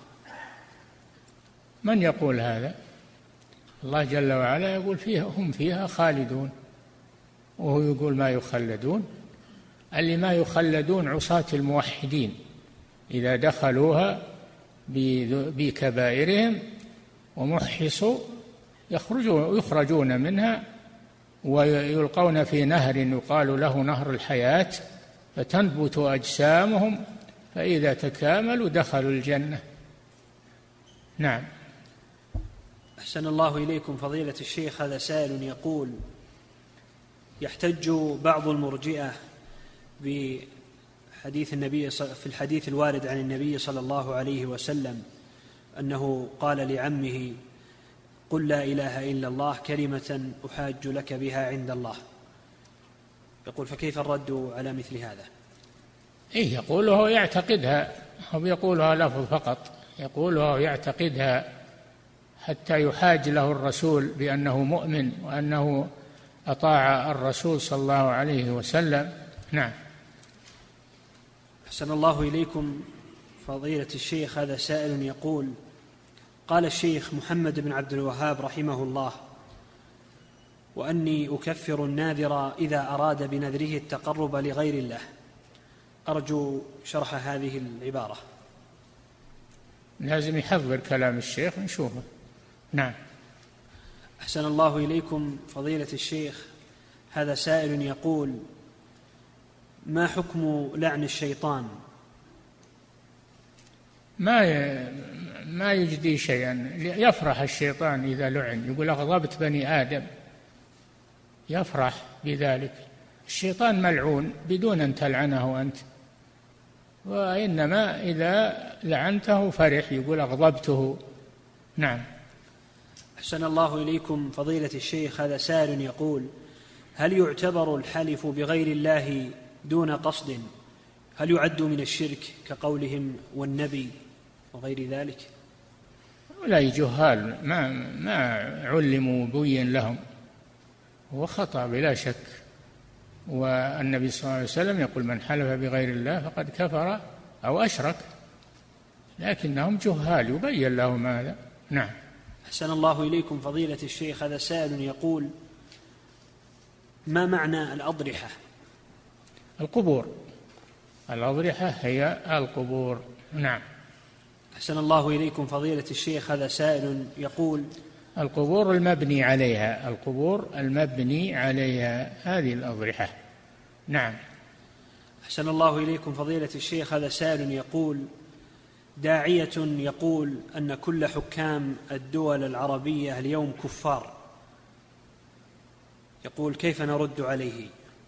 من يقول هذا؟ الله جل وعلا يقول فيها هم فيها خالدون، وهو يقول ما يخلدون. اللي ما يخلدون عصاة الموحدين، إذا دخلوها بكبائرهم ومحصوا يخرجون منها ويلقون في نهر يقال له نهر الحياة، فتنبت أجسامهم، فإذا تكاملوا دخلوا الجنة. نعم. أحسن الله إليكم فضيلة الشيخ، هذا سائل يقول: يحتج بعض المرجئة بحديث النبي في الحديث الوارد عن النبي صلى الله عليه وسلم أنه قال لعمه: قل لا إله إلا الله كلمة أحاج لك بها عند الله. يقول: فكيف الرد على مثل هذا؟ يقوله يعتقدها، هو يقولها لفظ فقط، يقولها يعتقدها حتى يحاج له الرسول بأنه مؤمن وأنه أطاع الرسول صلى الله عليه وسلم. نعم. أحسن الله إليكم فضيلة الشيخ، هذا سائل يقول: قال الشيخ محمد بن عبد الوهاب رحمه الله: وأني أكفر الناذر إذا أراد بنذره التقرب لغير الله. أرجو شرح هذه العبارة. لازم يحضر كلام الشيخ ونشوفه. نعم. أحسن الله إليكم فضيلة الشيخ، هذا سائل يقول: ما حكم لعن الشيطان؟ ما يجدي شيئا، يفرح الشيطان إذا لعن، يقول أغضبت بني آدم، يفرح بذلك. الشيطان ملعون بدون أن تلعنه أنت، وإنما إذا لعنته فرح، يقول أغضبته. نعم. أحسن الله إليكم فضيلة الشيخ، هذا سائل يقول: هل يعتبر الحلف بغير الله دون قصد؟ هل يعد من الشرك كقولهم والنبي وغير ذلك؟ ولا جهال ما علموا بين لهم، هو خطأ بلا شك. والنبي صلى الله عليه وسلم يقول: من حلف بغير الله فقد كفر أو أشرك، لكنهم جهال يبين لهم هذا. نعم. أحسن الله إليكم فضيلة الشيخ، هذا سائل يقول: ما معنى الأضرحة؟ القبور، الأضرحة هي القبور. نعم. أحسن الله إليكم فضيلة الشيخ، هذا سائل يقول: القبور المبني عليها، القبور المبني عليها هذه الأضرحة. نعم. أحسن الله إليكم فضيلة الشيخ، هذا سائل يقول: داعية يقول أن كل حكام الدول العربية اليوم كفار، يقول: كيف نرد عليه؟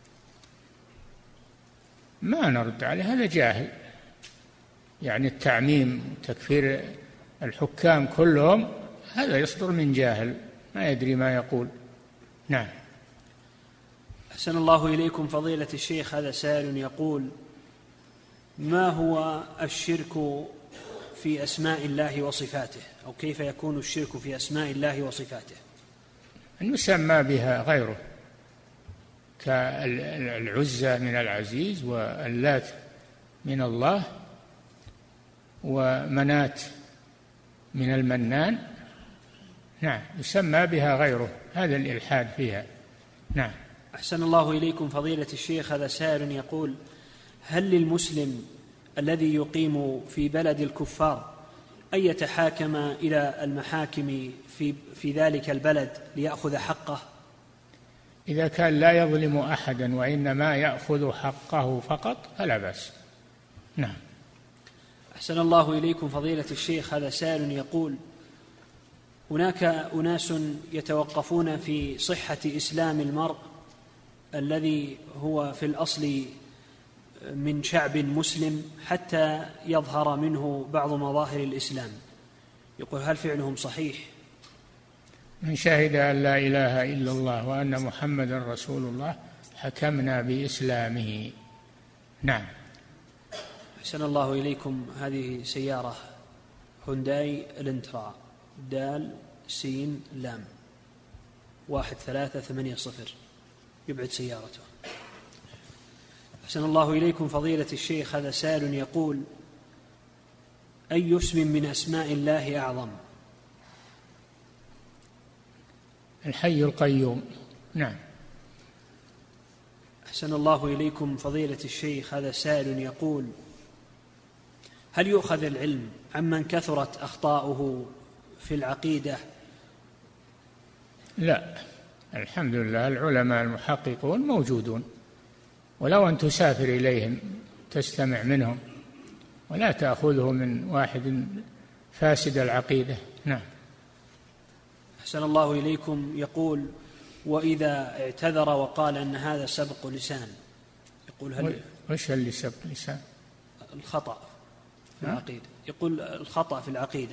ما نرد عليه، هذا جاهل، يعني التعميم تكفير الحكام كلهم هذا يصدر من جاهل ما يدري ما يقول. نعم. أحسن الله إليكم فضيلة الشيخ، هذا سائل يقول: ما هو الشرك في أسماء الله وصفاته، أو كيف يكون الشرك في أسماء الله وصفاته؟ أن يسمى بها غيره، كالعزى من العزيز، واللات من الله، ومنات من المنان. نعم، يسمى بها غيره، هذا الإلحاد فيها. نعم. أحسن الله إليكم فضيلة الشيخ، هذا سائل يقول: هل للمسلم الذي يقيم في بلد الكفار أن يتحاكم إلى المحاكم في ذلك البلد ليأخذ حقه؟ إذا كان لا يظلم أحدا وإنما يأخذ حقه فقط فلا بأس. نعم. أحسن الله إليكم فضيلة الشيخ، هذا سائل يقول: هناك أناس يتوقفون في صحة إسلام المرء الذي هو في الأصل من شعب مسلم حتى يظهر منه بعض مظاهر الإسلام، يقول: هل فعلهم صحيح؟ من شهد أن لا إله إلا الله وأن محمدا رسول الله حكمنا بإسلامه. نعم. أحسن الله إليكم، هذه سيارة هونداي الانترا دال سين لام، 1380 يبعد سيارته. أحسن الله إليكم فضيلة الشيخ، هذا سائل يقول: أي اسم من أسماء الله أعظم؟ الحي القيوم. نعم. أحسن الله إليكم فضيلة الشيخ، هذا سائل يقول: هل يؤخذ العلم عمن كثرت أخطاؤه في العقيدة؟ لا، الحمد لله العلماء المحققون موجودون، ولو أن تسافر إليهم تستمع منهم، ولا تأخذه من واحد فاسد العقيدة. نعم. أحسن الله إليكم يقول: وإذا اعتذر وقال أن هذا سبق لسان، يقول هل وش اللي سبق لسان؟ الخطأ في العقيدة، يقول الخطأ في العقيدة.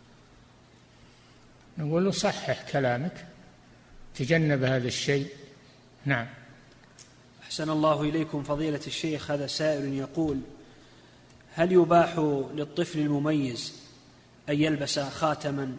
نقول له صحح كلامك، تجنب هذا الشيء. نعم. أحسن الله إليكم فضيلة الشيخ، هذا سائل يقول: هل يباح للطفل المميز أن يلبس خاتما؟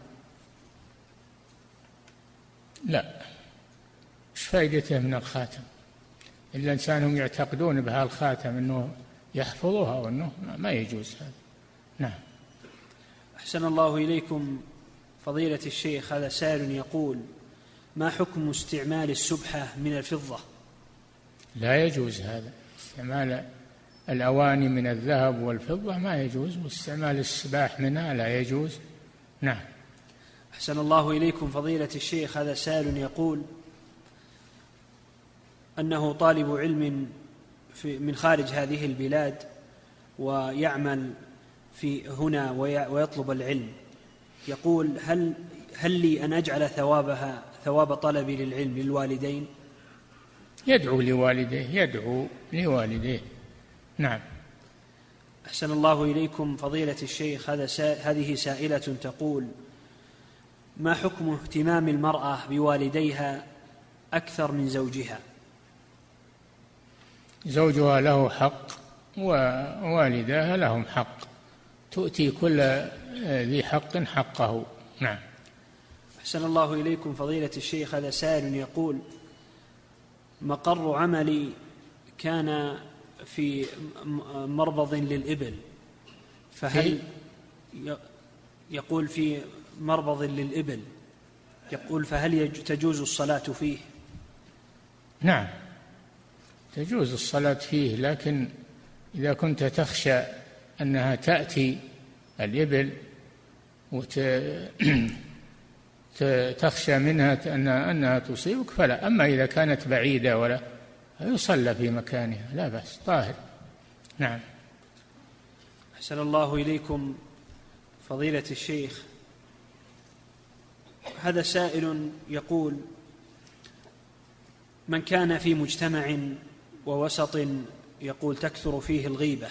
لا، ايش فائدته من الخاتم؟ إلا إنسانهم يعتقدون بها الخاتم أنه يحفظها وأنه ما يجوز هذا. نعم. أحسن الله إليكم فضيلة الشيخ، هذا سائل يقول: ما حكم استعمال السبحة من الفضة؟ لا يجوز هذا، استعمال الأواني من الذهب والفضة ما يجوز، واستعمال السباح منها لا يجوز. نعم. أحسن الله إليكم فضيلة الشيخ، هذا سائل يقول أنه طالب علم من خارج هذه البلاد ويعمل في هنا ويطلب العلم، يقول: هل لي أن أجعل ثواب طلبي للعلم للوالدين؟ يدعو لوالديه. نعم. أحسن الله إليكم فضيلة الشيخ، هذه سائلة تقول: ما حكم اهتمام المرأة بوالديها أكثر من زوجها؟ زوجها له حق ووالداها لهم حق، تؤتي كل ذي حق حقه. نعم. أحسن الله إليكم فضيلة الشيخ، هذا سائل يقول: مقر عملي كان في مربض للإبل، فهل يقول في مربض للإبل، يقول فهل تجوز الصلاة فيه؟ نعم، تجوز الصلاة فيه، لكن إذا كنت تخشى أنها تأتي الإبل وتخشى منها أنها تصيبك فلا. أما إذا كانت بعيدة ولا يصلى في مكانها لا بأس، طاهر. نعم. أحسن الله إليكم فضيلة الشيخ، هذا سائل يقول: من كان في مجتمع ووسط يقول تكثر فيه الغيبة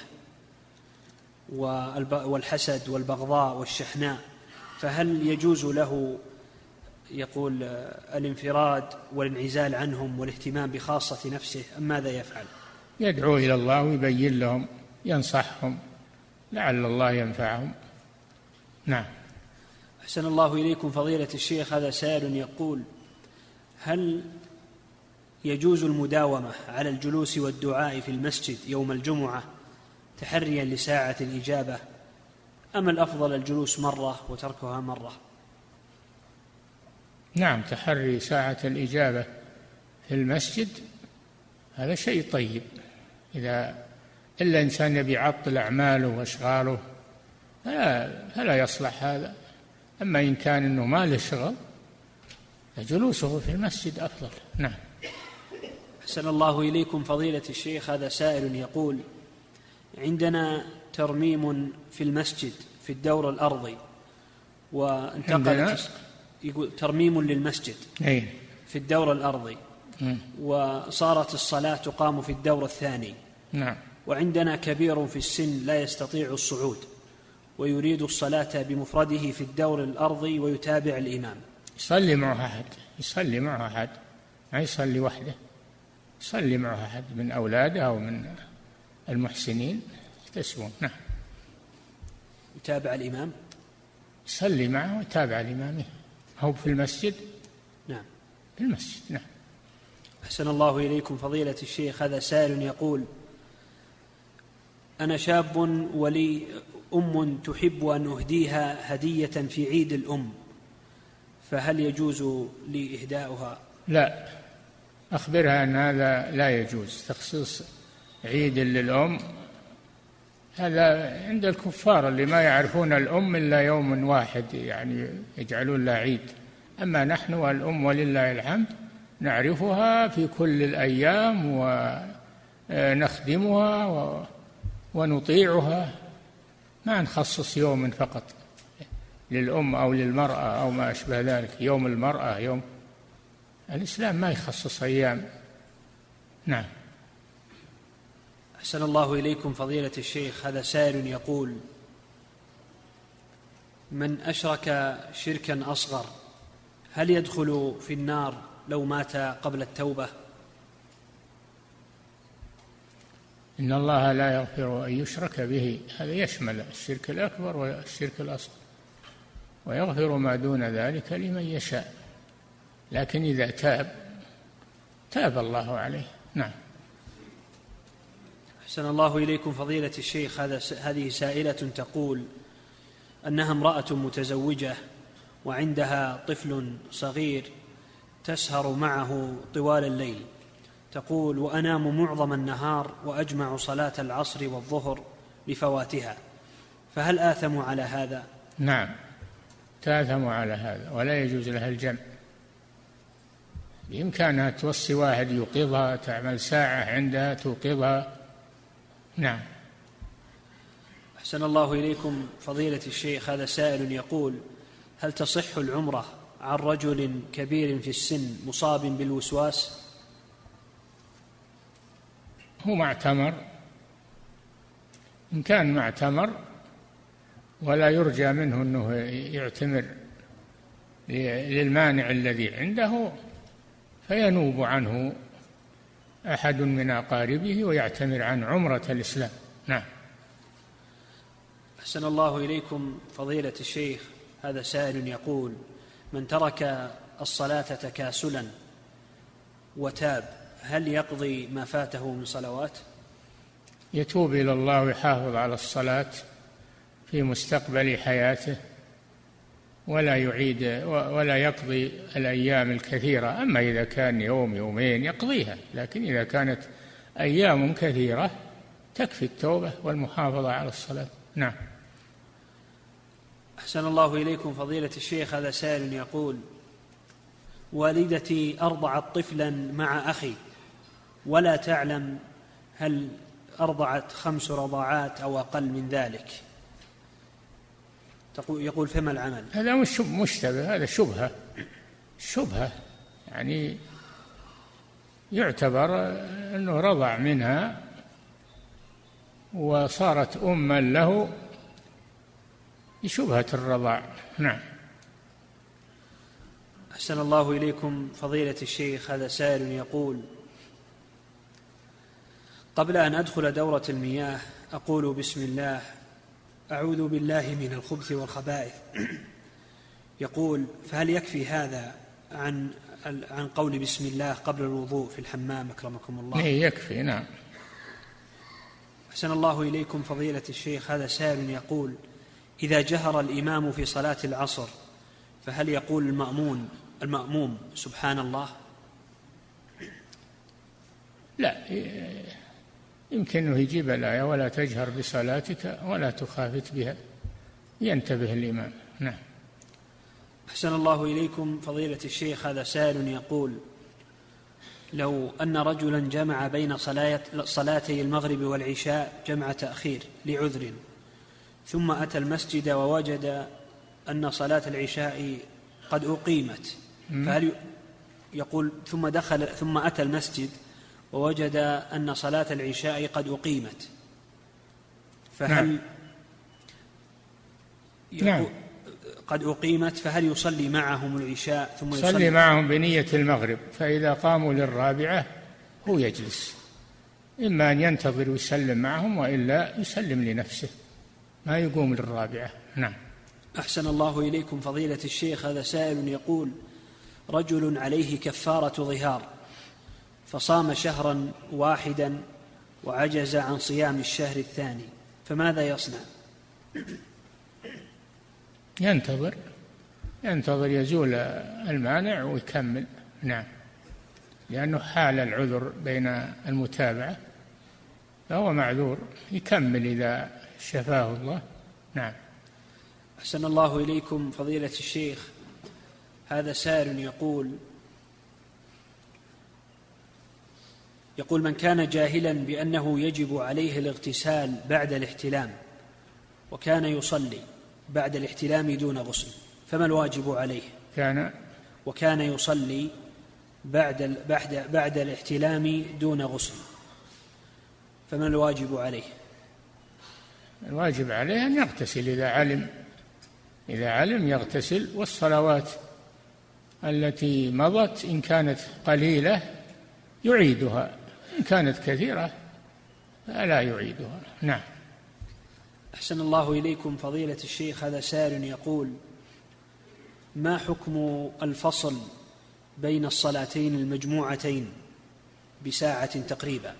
والحسد والبغضاء والشحناء، فهل يجوز له يقول الانفراد والانعزال عنهم والاهتمام بخاصة نفسه، أم ماذا يفعل؟ يدعو إلى الله ويبين لهم، ينصحهم، لعل الله ينفعهم. نعم. أحسن الله إليكم فضيلة الشيخ، هذا سائل يقول: هل يجوز المداومة على الجلوس والدعاء في المسجد يوم الجمعة تحريا لساعة الإجابة، أم الأفضل الجلوس مرة وتركها مرة؟ نعم، تحري ساعة الإجابة في المسجد هذا شيء طيب، إلا إنسان يبي يعطل أعماله وأشغاله فلا يصلح هذا. أما إن كان إنه ما له شغل فجلوسه في المسجد أفضل. نعم. أحسن الله إليكم فضيلة الشيخ، هذا سائل يقول: عندنا ترميم في المسجد في الدور الأرضي، وانتقلت يقول ترميم للمسجد في الدور الأرضي، وصارت الصلاة تقام في الدور الثاني. نعم. وعندنا كبير في السن لا يستطيع الصعود ويريد الصلاة بمفرده في الدور الأرضي ويتابع الإمام. يصلي معه أحد، ما يصلي وحده، يصلي معه أحد من أولاده أو من المحسنين يحتسبون. نعم. يتابع الإمام، يصلي معه ويتابع الإمام، هو في المسجد. نعم، المسجد. نعم. أحسن الله إليكم فضيلة الشيخ، هذا سائل يقول: أنا شاب ولي أم تحب أن أهديها هدية في عيد الأم، فهل يجوز لي إهداؤها؟ لا، أخبرها أن هذا لا يجوز، تخصيص عيد للأم هذا عند الكفار اللي ما يعرفون الأم إلا يوم واحد، يعني يجعلون لها عيد. أما نحن والأم ولله الحمد نعرفها في كل الأيام ونخدمها ونطيعها، ما نخصص يوم فقط للأم أو للمرأة أو ما أشبه ذلك. يوم المرأة، يوم الإسلام ما يخصص أيام. نعم. أحسن الله إليكم فضيلة الشيخ، هذا سائل يقول: من أشرك شركا أصغر هل يدخل في النار لو مات قبل التوبة؟ إن الله لا يغفر أن يشرك به، هذا يشمل الشرك الأكبر والشرك الأصغر، ويغفر ما دون ذلك لمن يشاء، لكن إذا تاب الله عليه. نعم. أحسن الله إليكم فضيلة الشيخ، هذه سائلة تقول أنها امرأة متزوجة وعندها طفل صغير تسهر معه طوال الليل، تقول: وأنام معظم النهار وأجمع صلاة العصر والظهر لفواتها، فهل آثم على هذا؟ نعم، تآثم على هذا، ولا يجوز لها الجمع. بإمكانها توصي واحد يوقظها، تعمل ساعة عندها توقظها. نعم. أحسن الله إليكم فضيلة الشيخ، هذا سائل يقول: هل تصح العمرة عن رجل كبير في السن مصاب بالوسواس؟ هو معتمر، إن كان معتمر ولا يرجى منه أنه يعتمر للمانع الذي عنده، فينوب عنه أحد من أقاربه ويعتمر عن عمرة الإسلام. نعم. أحسن الله إليكم فضيلة الشيخ، هذا سائل يقول: من ترك الصلاة تكاسلا وتاب هل يقضي ما فاته من صلوات؟ يتوب إلى الله ويحافظ على الصلاة في مستقبل حياته، ولا يعيد ولا يقضي الأيام الكثيرة. أما إذا كان يوم يومين يقضيها، لكن إذا كانت أيام كثيرة تكفي التوبة والمحافظة على الصلاة. نعم. أحسن الله إليكم فضيلة الشيخ، هذا سائل يقول: والدتي أرضعت طفلا مع أخي ولا تعلم هل أرضعت 5 رضاعات أو أقل من ذلك، يقول: فما العمل؟ هذا مش مشتبه، هذا شبهة، يعني يعتبر أنه رضع منها وصارت أما له بشبهة الرضاع. نعم. أحسن الله إليكم فضيلة الشيخ، هذا سائل يقول: قبل أن أدخل دورة المياه أقول بسم الله أعوذ بالله من الخبث والخبائث، يقول: فهل يكفي هذا عن قول بسم الله قبل الوضوء في الحمام أكرمكم الله؟ يكفي. نعم. أحسن الله إليكم فضيلة الشيخ، هذا سائل يقول: إذا جهر الإمام في صلاة العصر فهل يقول المأموم سبحان الله؟ لا، يمكنه يجيب الآية: ولا تجهر بصلاتك ولا تخافت بها، ينتبه الإمام. نعم. أحسن الله إليكم فضيلة الشيخ، هذا سائل يقول: لو أن رجلا جمع بين صلاتي المغرب والعشاء جمع تأخير لعذر، ثم أتى المسجد ووجد أن صلاة العشاء قد أقيمت، فهل يقول ثم أتى المسجد ووجد أن صلاة العشاء قد أقيمت، فهل نعم. قد أقيمت، فهل يصلي معهم العشاء ثم يصلي معهم بنية المغرب؟ فإذا قاموا للرابعة هو يجلس، إما أن ينتظر ويسلم معهم وإلا يسلم لنفسه، ما يقوم للرابعة. نعم. أحسن الله إليكم فضيلة الشيخ، هذا سائل يقول: رجل عليه كفارة ظهار فصام شهرا واحدا وعجز عن صيام الشهر الثاني، فماذا يصنع؟ ينتظر يزول المانع ويكمل. نعم، لأنه حال العذر بين المتابعة، فهو معذور، يكمل إذا شفاه الله. نعم. أحسن الله إليكم فضيلة الشيخ، هذا سائل يقول من كان جاهلا بأنه يجب عليه الاغتسال بعد الاحتلام وكان يصلي بعد الاحتلام دون غسل، فما الواجب عليه؟ وكان يصلي بعد الاحتلام دون غسل، فما الواجب عليه؟ الواجب عليه أن يغتسل إذا علم يغتسل، والصلوات التي مضت إن كانت قليلة يعيدها، إن كانت كثيرة فلا يعيدها. نعم. أحسن الله إليكم فضيلة الشيخ، هذا سائل يقول ما حكم الفصل بين الصلاتين المجموعتين بساعة تقريبا؟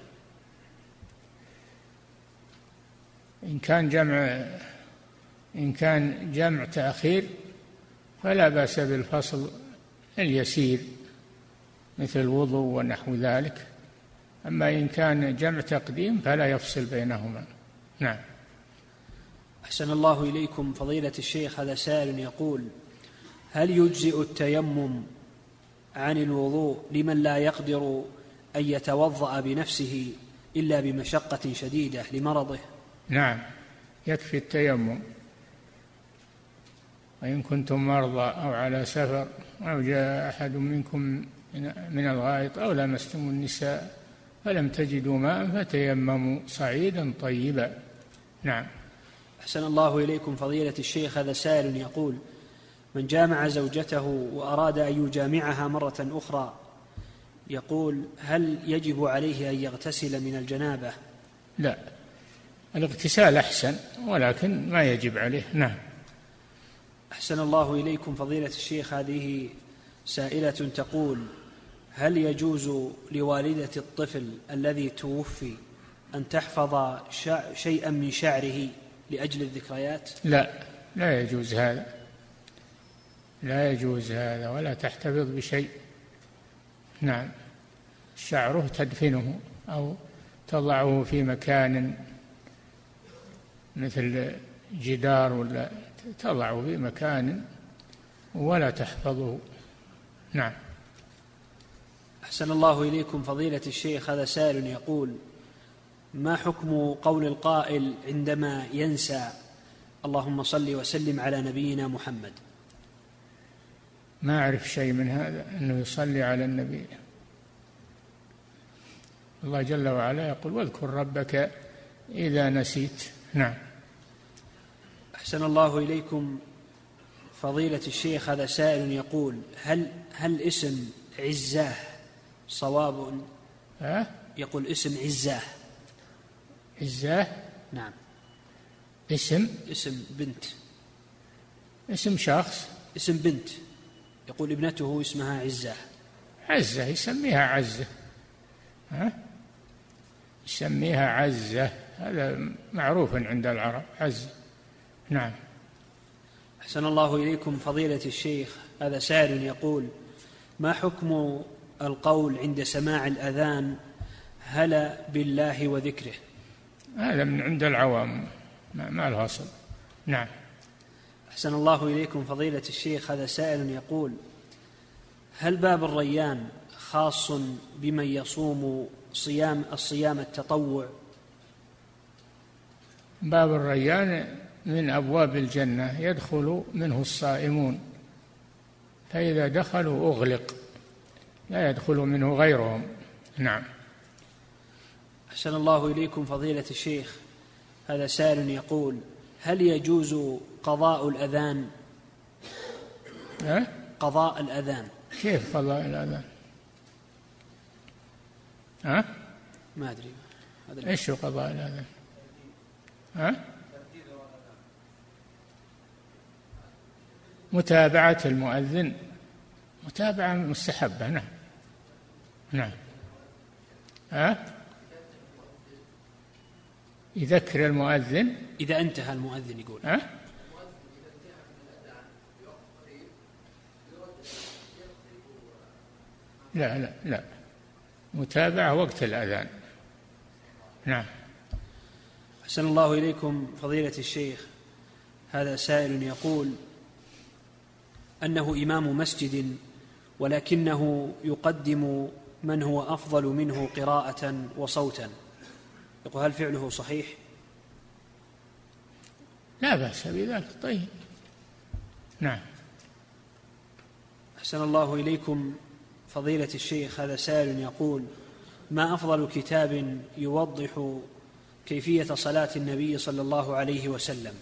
إن كان جمع تأخير فلا بأس بالفصل اليسير مثل الوضوء ونحو ذلك، أما إن كان جمع تقديم فلا يفصل بينهما. نعم. أحسن الله إليكم فضيلة الشيخ، هذا سائل يقول هل يجزئ التيمم عن الوضوء لمن لا يقدر أن يتوضأ بنفسه إلا بمشقة شديدة لمرضه؟ نعم، يكفي التيمم، وإن كنتم مرضى أو على سفر أو جاء أحد منكم من الغائط أو لمستم النساء فلم تجدوا ماء فتيمموا صعيدا طيبا. نعم. أحسن الله إليكم فضيلة الشيخ، هذا سائل يقول من جامع زوجته وأراد أن يجامعها مرة أخرى، يقول هل يجب عليه أن يغتسل من الجنابة؟ لا، الاغتسال أحسن ولكن ما يجب عليه. نعم. أحسن الله إليكم فضيلة الشيخ، هذه سائلة تقول هل يجوز لوالدة الطفل الذي توفي أن تحفظ شيئا من شعره لأجل الذكريات؟ لا يجوز هذا، لا يجوز هذا، ولا تحتفظ بشيء. نعم، شعره تدفنه أو تضعه في مكان مثل جدار، ولا تضعه في مكان ولا تحفظه. نعم. أحسن الله إليكم فضيلة الشيخ، هذا سائل يقول ما حكم قول القائل عندما ينسى اللهم صل وسلم على نبينا محمد؟ ما أعرف شيء من هذا، أنه يصلي على النبي. الله جل وعلا يقول واذكر ربك إذا نسيت. نعم. أحسن الله إليكم فضيلة الشيخ، هذا سائل يقول هل اسم عزاه صواب؟ يقول اسم عزاه. نعم. اسم بنت، اسم شخص، اسم بنت، يقول ابنته اسمها عزة يسميها عزة. يسميها عزة، هذا معروف عند العرب، عزة. نعم. أحسن الله إليكم فضيلة الشيخ، هذا سائل يقول ما حكم القول عند سماع الأذان هلا بالله وذكره؟ هذا من عند العوام، ما له أصل. نعم. أحسن الله إليكم فضيلة الشيخ، هذا سائل يقول هل باب الريان خاص بمن يصوم الصيام التطوع؟ باب الريان من أبواب الجنة، يدخل منه الصائمون، فإذا دخلوا أغلق، لا يدخل منه غيرهم. نعم. أحسن الله إليكم فضيلة الشيخ، هذا سائل يقول هل يجوز قضاء الأذان؟ قضاء الأذان. كيف قضاء الأذان؟ ما أدري إيش هو قضاء الأذان؟ متابعة المؤذن متابعة مستحبة. نعم نعم. يذكر المؤذن إذا انتهى المؤذن، يقول لا لا لا، متابعة وقت الأذان. نعم. أحسن الله إليكم فضيلة الشيخ، هذا سائل يقول أنه إمام مسجد ولكنه يقدم من هو أفضل منه قراءة وصوتا، يقول هل فعله صحيح؟ لا بأس بذلك. طيب. نعم. أحسن الله إليكم فضيلة الشيخ، هذا سائل يقول ما أفضل كتاب يوضح كيفية صلاة النبي صلى الله عليه وسلم؟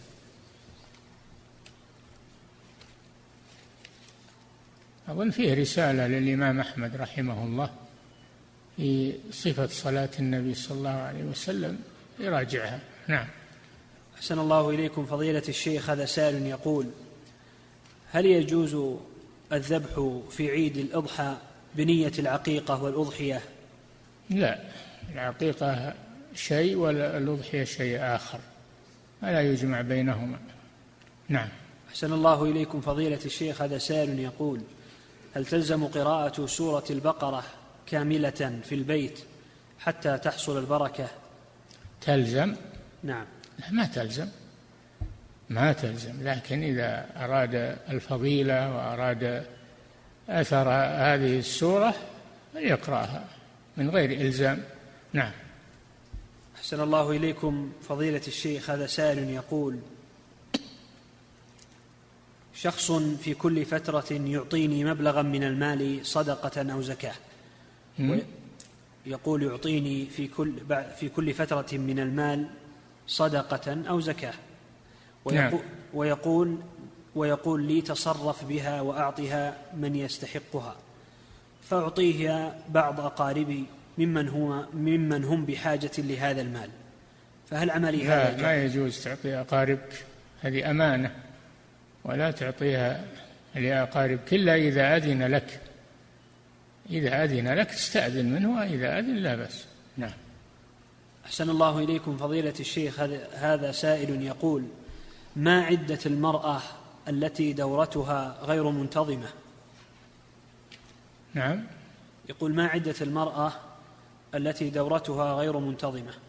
أظن فيه رسالة للإمام أحمد رحمه الله في صفة صلاة النبي صلى الله عليه وسلم، يراجعها. نعم. أحسن الله إليكم فضيلة الشيخ، هذا سائل يقول هل يجوز الذبح في عيد الأضحى بنية العقيقة والأضحية؟ لا، العقيقة شيء والأضحية شيء آخر، ولا يجمع بينهما. نعم. أحسن الله إليكم فضيلة الشيخ، هذا سائل يقول هل تلزم قراءة سورة البقرة كاملة في البيت حتى تحصل البركة؟ تلزم؟ نعم. ما تلزم، لكن إذا أراد الفضيلة وأراد أثر هذه السورة فليقرأها من غير إلزام. نعم. أحسن الله إليكم فضيلة الشيخ، هذا سائل يقول شخص في كل فترة يعطيني مبلغا من المال صدقة أو زكاة، يقول يعطيني في كل فترة من المال صدقة أو زكاة، ويقول لي تصرف بها وأعطها من يستحقها، فأعطيه بعض أقاربي ممن هم بحاجة لهذا المال، فهل عملي هذا جائز؟ ما يجوز تعطي أقاربك، هذه أمانة، ولا تعطيها لأقاربك إلا إذا أذن لك. إذا أذن لك استأذن منه، وإذا أذن لا بأس. نعم. أحسن الله إليكم فضيلة الشيخ، هذا سائل يقول ما عدة المرأة التي دورتها غير منتظمة؟ نعم. يقول ما عدة المرأة التي دورتها غير منتظمة؟